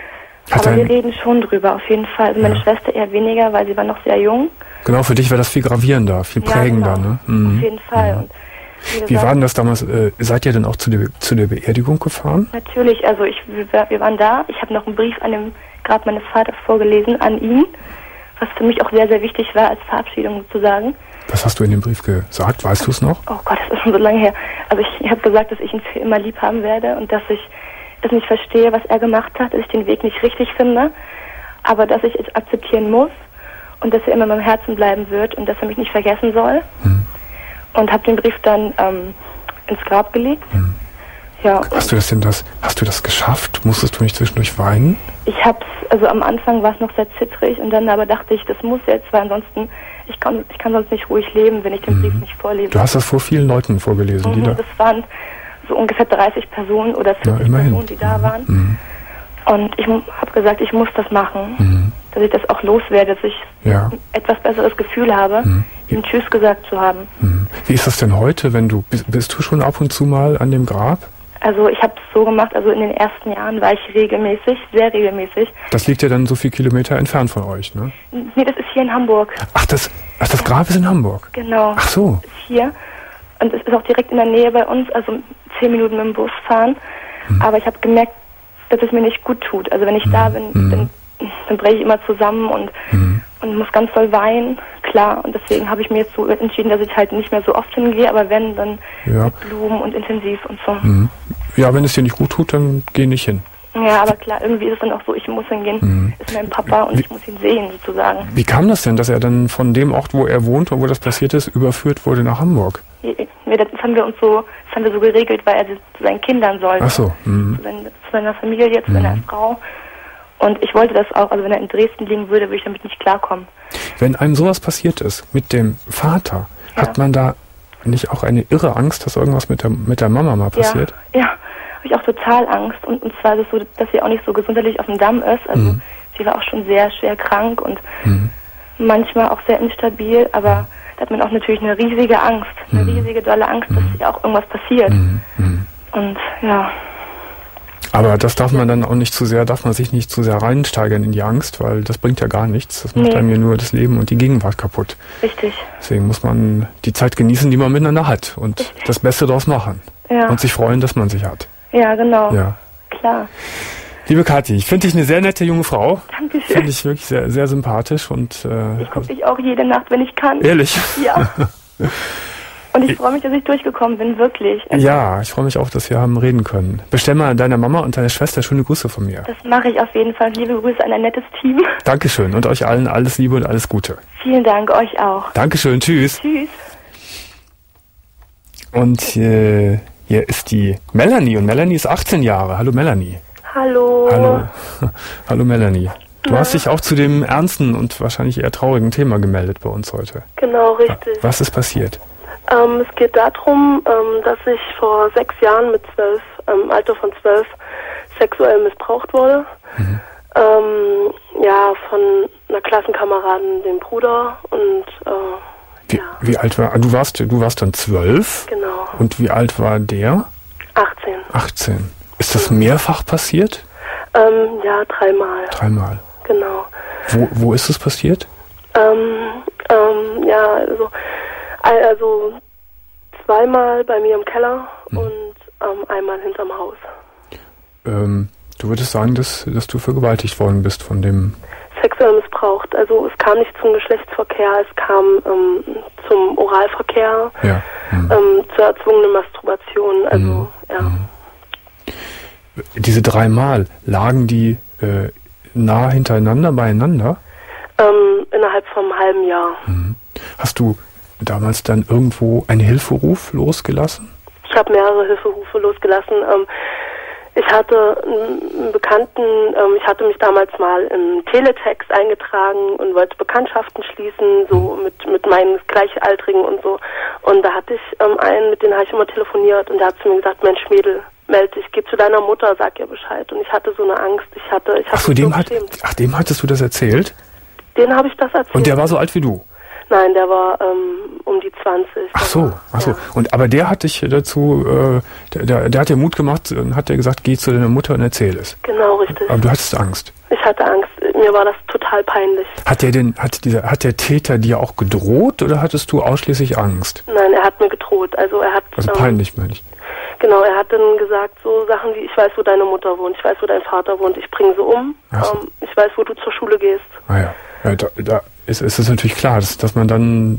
Hat aber ein, wir reden schon drüber, auf jeden Fall. Also meine ja. Schwester eher weniger, weil sie war noch sehr jung. Genau, für dich war das viel gravierender, viel ja, prägender, genau. ne? Mhm. Auf jeden Fall. Mhm. Und wie, wie war denn das damals? Äh, seid ihr denn auch zu der, zu der Beerdigung gefahren? Natürlich, also ich, wir, wir waren da. Ich habe noch einen Brief an dem Grab meines Vaters vorgelesen, an ihn, was für mich auch sehr, sehr wichtig war als Verabschiedung sozusagen. Was hast du in dem Brief gesagt? Weißt du es noch? Oh Gott, das ist schon so lange her. Also ich, ich habe gesagt, dass ich ihn für immer lieb haben werde und dass ich es nicht verstehe, was er gemacht hat, dass ich den Weg nicht richtig finde, aber dass ich es akzeptieren muss und dass er immer in meinem Herzen bleiben wird und dass er mich nicht vergessen soll. Hm. Und habe den Brief dann ähm, ins Grab gelegt. Hm. Ja. Hast du das denn das? Hast du das geschafft? Musstest du nicht zwischendurch weinen? Ich hab's, also am Anfang war es noch sehr zittrig und dann aber dachte ich, das muss jetzt, weil ansonsten ich kann, ich kann sonst nicht ruhig leben, wenn ich den mhm. Brief nicht vorlese. Du hast das vor vielen Leuten vorgelesen, mhm, die da... Das waren so ungefähr dreißig Personen oder vierzig ja, Personen, die da mhm. waren. Mhm. Und ich habe gesagt, ich muss das machen, mhm. dass ich das auch loswerde, dass ich ja. ein etwas besseres Gefühl habe, mhm. ihm Tschüss gesagt zu haben. Mhm. Wie ist das denn heute, wenn du... Bist, bist du schon ab und zu mal an dem Grab? Also ich habe es so gemacht, also in den ersten Jahren war ich regelmäßig, sehr regelmäßig. Das liegt ja dann so viele Kilometer entfernt von euch, ne? Nee, das ist hier in Hamburg. Ach, das, ach, das Grab ist in Hamburg? Genau. Ach so. Ist hier. Und es ist auch direkt in der Nähe bei uns, also zehn Minuten mit dem Bus fahren. Hm. Aber ich habe gemerkt, dass es mir nicht gut tut. Also wenn ich hm. da bin, hm. dann, dann breche ich immer zusammen und, hm. und muss ganz doll weinen, klar. Und deswegen habe ich mir jetzt so entschieden, dass ich halt nicht mehr so oft hingehe, aber wenn, dann ja. mit Blumen und intensiv und so. Hm. Ja, wenn es dir nicht gut tut, dann geh nicht hin. Ja, aber klar, irgendwie ist es dann auch so, ich muss hingehen, hm. ist mein Papa und wie, ich muss ihn sehen, sozusagen. Wie kam das denn, dass er dann von dem Ort, wo er wohnt und wo das passiert ist, überführt wurde nach Hamburg? Ja, das haben wir uns so, das haben wir so geregelt, weil er zu seinen Kindern sollte. Ach so. Mhm. Zu, seinen, zu seiner Familie, zu mhm. seiner Frau. Und ich wollte das auch, also wenn er in Dresden liegen würde, würde ich damit nicht klarkommen. Wenn einem sowas passiert ist mit dem Vater, ja. hat man da nicht auch eine irre Angst, dass irgendwas mit der, mit der Mama mal passiert? Ja, ja, habe ich auch total Angst. Und, und zwar ist es so, dass sie auch nicht so gesundheitlich auf dem Damm ist. Also mhm. sie war auch schon sehr schwer krank und mhm. manchmal auch sehr instabil, aber da hat man auch natürlich eine riesige Angst, eine mhm. riesige, dolle Angst, dass ihr auch irgendwas passiert. Mhm. Mhm. Und ja. Aber das darf man dann auch nicht zu sehr, darf man sich nicht zu sehr reinsteigern in die Angst, weil das bringt ja gar nichts. Das macht nee. einem ja nur das Leben und die Gegenwart kaputt. Richtig. Deswegen muss man die Zeit genießen, die man miteinander hat und Richtig. das Beste daraus machen. Ja. Und sich freuen, dass man sich hat. Ja, genau. Ja. Klar. Liebe Kathi, ich finde dich eine sehr nette junge Frau. Dankeschön. Finde ich wirklich sehr, sehr sympathisch und äh, ich gucke dich auch jede Nacht, wenn ich kann. Ehrlich? Ja. Und ich freue mich, dass ich durchgekommen bin, wirklich. Also ja, ich freue mich auch, dass wir haben reden können. Bestell mal deiner Mama und deiner Schwester schöne Grüße von mir. Das mache ich auf jeden Fall. Liebe Grüße an ein nettes Team. Dankeschön und euch allen alles Liebe und alles Gute. Vielen Dank, euch auch. Dankeschön, tschüss. Tschüss. Und äh, hier ist die Melanie und Melanie ist achtzehn Jahre. Hallo Melanie. Hallo. Hallo. Hallo Melanie. Du ja. hast dich auch zu dem ernsten und wahrscheinlich eher traurigen Thema gemeldet bei uns heute. Genau, richtig. Was ist passiert? Ähm, es geht darum, ähm, dass ich vor sechs Jahren mit zwölf, ähm, Alter von zwölf, sexuell missbraucht wurde. Mhm. Ähm, ja, von einer Klassenkameradin, dem Bruder und äh, wie, ja. wie alt war, du warst, du warst dann zwölf? Genau. Und wie alt war der? achtzehn. achtzehn. Ist das mehrfach passiert? Ähm, ja, dreimal. Dreimal. Genau. Wo, wo ist es passiert? Ähm, ähm, ja, also, also zweimal bei mir im Keller hm. und ähm, einmal hinterm Haus. Ähm, du würdest sagen, dass, dass du vergewaltigt worden bist von dem... Sexuell missbraucht. Also es kam nicht zum Geschlechtsverkehr, es kam ähm, zum Oralverkehr, ja. hm. ähm, zur erzwungenen Masturbation. Also, hm. ja. Hm. Diese dreimal, lagen die äh, nah hintereinander beieinander? Ähm, innerhalb vom halben Jahr. Mhm. Hast du damals dann irgendwo einen Hilferuf losgelassen? Ich habe mehrere Hilferufe losgelassen. Ähm, ich hatte einen Bekannten, ähm, ich hatte mich damals mal im Teletext eingetragen und wollte Bekanntschaften schließen, so mhm. mit, mit meinen Gleichaltrigen und so. Und da hatte ich ähm, einen, mit dem habe ich immer telefoniert und der hat zu mir gesagt, Mensch Mädel, melde dich, geh zu deiner Mutter, sag ihr Bescheid. Und ich hatte so eine Angst. Ich hatte, ich ach, so, dem so hat, ach, dem hattest du das erzählt? Den habe ich das erzählt. Und der war so alt wie du? Nein, der war ähm, um die zwanzig. Ach so, ach so. Ja. Und aber der hat dich dazu, äh, der, der, der hat dir Mut gemacht und hat dir gesagt, geh zu deiner Mutter und erzähl es. Genau, richtig. Aber du hattest Angst. Ich hatte Angst. Mir war das total peinlich. Hat der denn, hat dieser, hat der Täter dir auch gedroht oder hattest du ausschließlich Angst? Nein, er hat mir gedroht. Also er hat. Also peinlich, ähm, meine ich. Genau, er hat dann gesagt, so Sachen wie, ich weiß, wo deine Mutter wohnt, ich weiß, wo dein Vater wohnt, ich bringe sie um, so. ähm, ich weiß, wo du zur Schule gehst. Ah ja, ja da, da ist, ist es natürlich klar, dass, dass man dann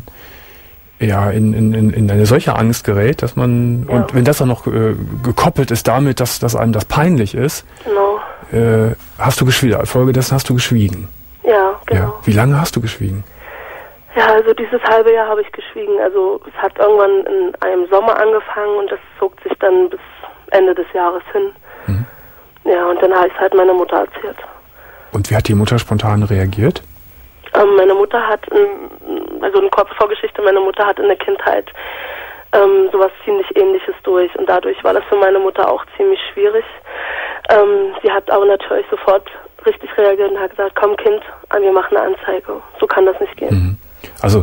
ja in, in, in eine solche Angst gerät, dass man, ja. und wenn das dann noch äh, gekoppelt ist damit, dass, dass einem das peinlich ist, genau. äh, hast du geschwiegen, folgedessen hast du geschwiegen. Ja, genau. Ja. Wie lange hast du geschwiegen? Ja, also dieses halbe Jahr habe ich geschwiegen. Also es hat irgendwann in einem Sommer angefangen und das zog sich dann bis Ende des Jahres hin. Mhm. Ja, und dann habe ich es halt meiner Mutter erzählt. Und wie hat die Mutter spontan reagiert? Ähm, meine Mutter hat, also eine kurze Vorgeschichte, meine Mutter hat in der Kindheit ähm, sowas ziemlich Ähnliches durch und dadurch war das für meine Mutter auch ziemlich schwierig. Ähm, sie hat aber natürlich sofort richtig reagiert und hat gesagt, komm Kind, wir machen eine Anzeige. So kann das nicht gehen. Mhm. Also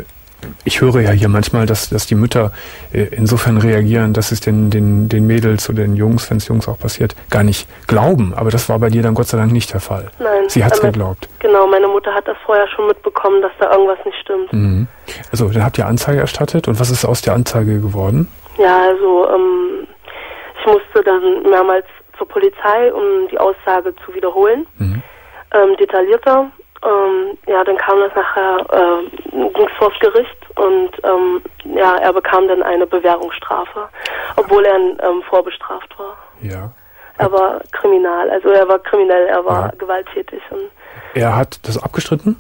ich höre ja hier manchmal, dass, dass die Mütter insofern reagieren, dass es den, den, den Mädels oder den Jungs, wenn es Jungs auch passiert, gar nicht glauben. Aber das war bei dir dann Gott sei Dank nicht der Fall. Nein. Sie hat es ähm, geglaubt. Genau, meine Mutter hat das vorher schon mitbekommen, dass da irgendwas nicht stimmt. Mhm. Also dann habt ihr Anzeige erstattet und was ist aus der Anzeige geworden? Ja, also ähm, ich musste dann mehrmals zur Polizei, um die Aussage zu wiederholen. Mhm. Ähm, detaillierter. Ähm, ja, dann kam das nachher, äh, ging es vors Gericht und ähm, ja, er bekam dann eine Bewährungsstrafe, obwohl er ähm, vorbestraft war. Ja. Er war kriminal, also er war kriminell, er war ja. gewalttätig. Und er hat das abgestritten?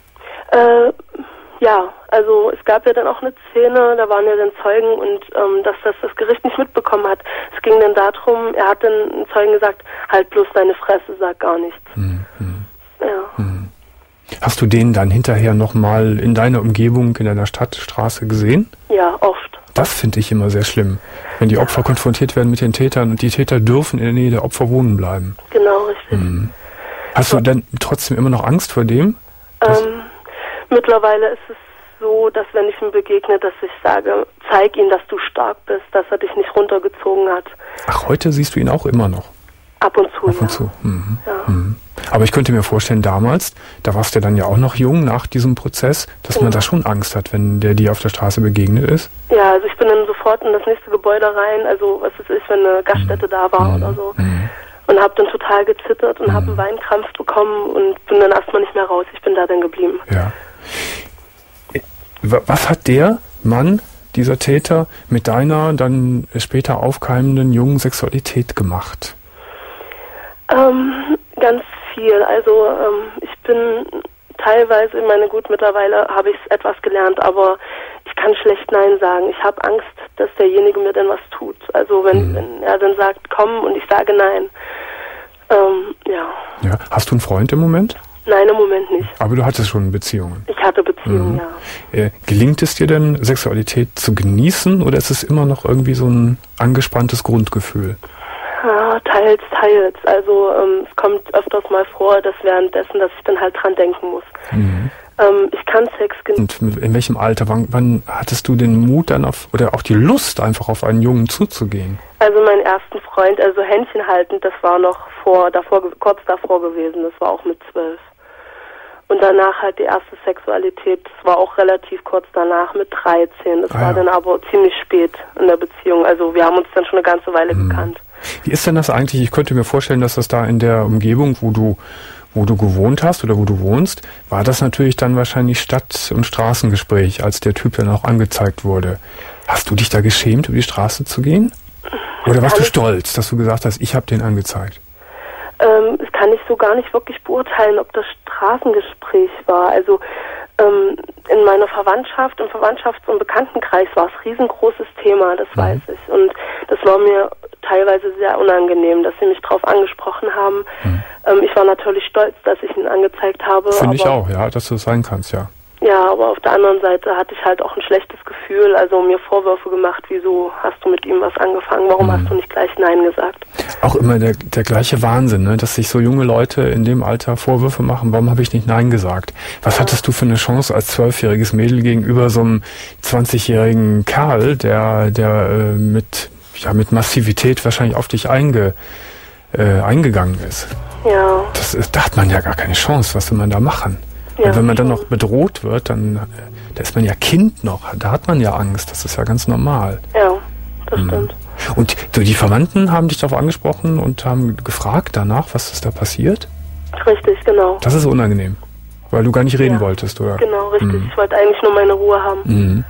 Äh, ja, also es gab ja dann auch eine Szene, da waren ja dann Zeugen und ähm, dass das das Gericht nicht mitbekommen hat. Es ging dann darum, er hat dann einen Zeugen gesagt, halt bloß deine Fresse, sag gar nichts. Hm, hm. Ja. Hm. Hast du den dann hinterher nochmal in deiner Umgebung, in deiner Stadtstraße gesehen? Ja, oft. Das finde ich immer sehr schlimm, wenn die Opfer konfrontiert werden mit den Tätern und die Täter dürfen in der Nähe der Opfer wohnen bleiben. Genau, richtig. Mhm. Hast du denn trotzdem immer noch Angst vor dem? Ähm, mittlerweile ist es so, dass wenn ich ihm begegne, dass ich sage, zeig ihm, dass du stark bist, dass er dich nicht runtergezogen hat. Ach, heute siehst du ihn auch immer noch? Ab und zu, Ab und ja. zu. Mhm. Ja. Mhm. Aber ich könnte mir vorstellen, damals, da warst du dann ja auch noch jung nach diesem Prozess, dass genau. man da schon Angst hat, wenn der dir auf der Straße begegnet ist. Ja, also ich bin dann sofort in das nächste Gebäude rein, also was es ist, wenn eine Gaststätte mhm. da war mhm. oder so. Mhm. Und habe dann total gezittert und mhm. habe einen Weinkrampf bekommen und bin dann erstmal nicht mehr raus. Ich bin da dann geblieben. Ja. Was hat der Mann, dieser Täter, mit deiner dann später aufkeimenden jungen Sexualität gemacht? Ähm, ganz viel. Also ähm, ich bin teilweise, ich meine gut, mittlerweile habe ich etwas gelernt, aber ich kann schlecht Nein sagen. Ich habe Angst, dass derjenige mir dann was tut. Also wenn, mhm. wenn er dann sagt, komm und ich sage Nein. Ähm, ja. Ja. Hast du einen Freund im Moment? Nein, im Moment nicht. Aber du hattest schon Beziehungen? Ich hatte Beziehungen, mhm. ja. Äh, gelingt es dir denn, Sexualität zu genießen oder ist es immer noch irgendwie so ein angespanntes Grundgefühl? Ja, teils, teils. Also ähm, es kommt öfters mal vor, dass währenddessen, dass ich dann halt dran denken muss. Mhm. Ähm, ich kann Sex genießen. Und in welchem Alter, wann, wann hattest du den Mut dann auf, oder auch die Lust einfach auf einen Jungen zuzugehen? Also meinen ersten Freund, also Händchen haltend, das war noch vor, davor, kurz davor gewesen, das war auch mit zwölf. Und danach halt die erste Sexualität, das war auch relativ kurz danach mit dreizehn. Das ah, war ja. dann aber ziemlich spät in der Beziehung. Also wir haben uns dann schon eine ganze Weile mhm. gekannt. Wie ist denn das eigentlich? Ich könnte mir vorstellen, dass das da in der Umgebung, wo du wo du gewohnt hast oder wo du wohnst, war das natürlich dann wahrscheinlich Stadt- und Straßengespräch, als der Typ dann auch angezeigt wurde. Hast du dich da geschämt, über die Straße zu gehen? Oder warst du stolz, dass du gesagt hast, ich habe den angezeigt? Ähm, das kann ich so gar nicht wirklich beurteilen, ob das Straßengespräch war. Also ähm, in meiner Verwandtschaft, im Verwandtschafts- und Bekanntenkreis war es ein riesengroßes Thema, das mhm. weiß ich. Und das war mir teilweise sehr unangenehm, dass sie mich darauf angesprochen haben. Mhm. Ähm, ich war natürlich stolz, dass ich ihn angezeigt habe. Finde ich auch, ja, dass du es sein kannst, ja. Ja, aber auf der anderen Seite hatte ich halt auch ein schlechtes Gefühl, also mir Vorwürfe gemacht, wieso hast du mit ihm was angefangen, warum mhm. hast du nicht gleich Nein gesagt? Auch immer der, der gleiche Wahnsinn, ne? Dass sich so junge Leute in dem Alter Vorwürfe machen, warum habe ich nicht Nein gesagt? Was ja. hattest du für eine Chance als zwölfjähriges Mädel gegenüber so einem zwanzigjährigen Kerl, der, der äh, mit, ja, mit Massivität wahrscheinlich auf dich einge, äh, eingegangen ist? Ja. Das ist, da hat man ja gar keine Chance, was will man da machen? Ja, und wenn man dann noch bedroht wird, dann da ist man ja Kind noch. Da hat man ja Angst. Das ist ja ganz normal. Ja, das mhm. stimmt. Und so, die Verwandten haben dich darauf angesprochen und haben gefragt danach, was ist da passiert? Richtig, genau. Das ist unangenehm, weil du gar nicht reden ja. wolltest, oder? Genau, richtig. Mhm. Ich wollte eigentlich nur meine Ruhe haben. Mhm.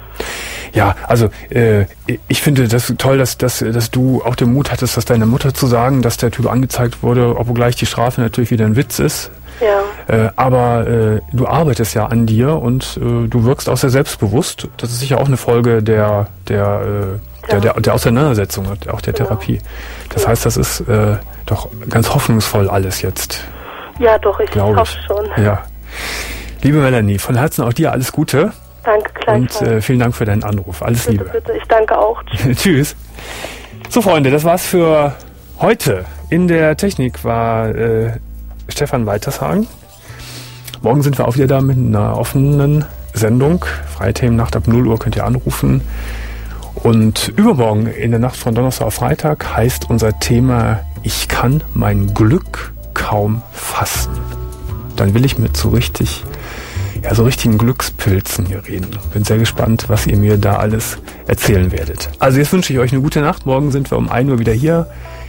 Ja, also äh, ich finde das toll, dass, dass, dass du auch den Mut hattest, das deiner Mutter zu sagen, dass der Typ angezeigt wurde, obwohl gleich die Strafe natürlich wieder ein Witz ist. Ja. Äh, aber äh, du arbeitest ja an dir und äh, du wirkst auch sehr selbstbewusst. Das ist sicher auch eine Folge der der äh, der, der, der Auseinandersetzung und auch der genau. Therapie. Das ja. heißt, das ist äh, doch ganz hoffnungsvoll alles jetzt. Ja, doch, ich hoffe schon. Ja. Liebe Melanie, von Herzen auch dir alles Gute. Danke, gleichfalls. Und äh, vielen Dank für deinen Anruf. Alles bitte, Liebe. Bitte, ich danke auch. Tschüss. So, Freunde, das war's für heute. In der Technik war äh, Stefan Weitershagen. Morgen sind wir auch wieder da mit einer offenen Sendung. Freithemennacht ab null Uhr könnt ihr anrufen. Und übermorgen in der Nacht von Donnerstag auf Freitag heißt unser Thema Ich kann mein Glück kaum fassen. Dann will ich mit so richtig, ja, so richtigen Glückspilzen hier reden. Bin sehr gespannt, was ihr mir da alles erzählen werdet. Also jetzt wünsche ich euch eine gute Nacht. Morgen sind wir um ein Uhr wieder hier.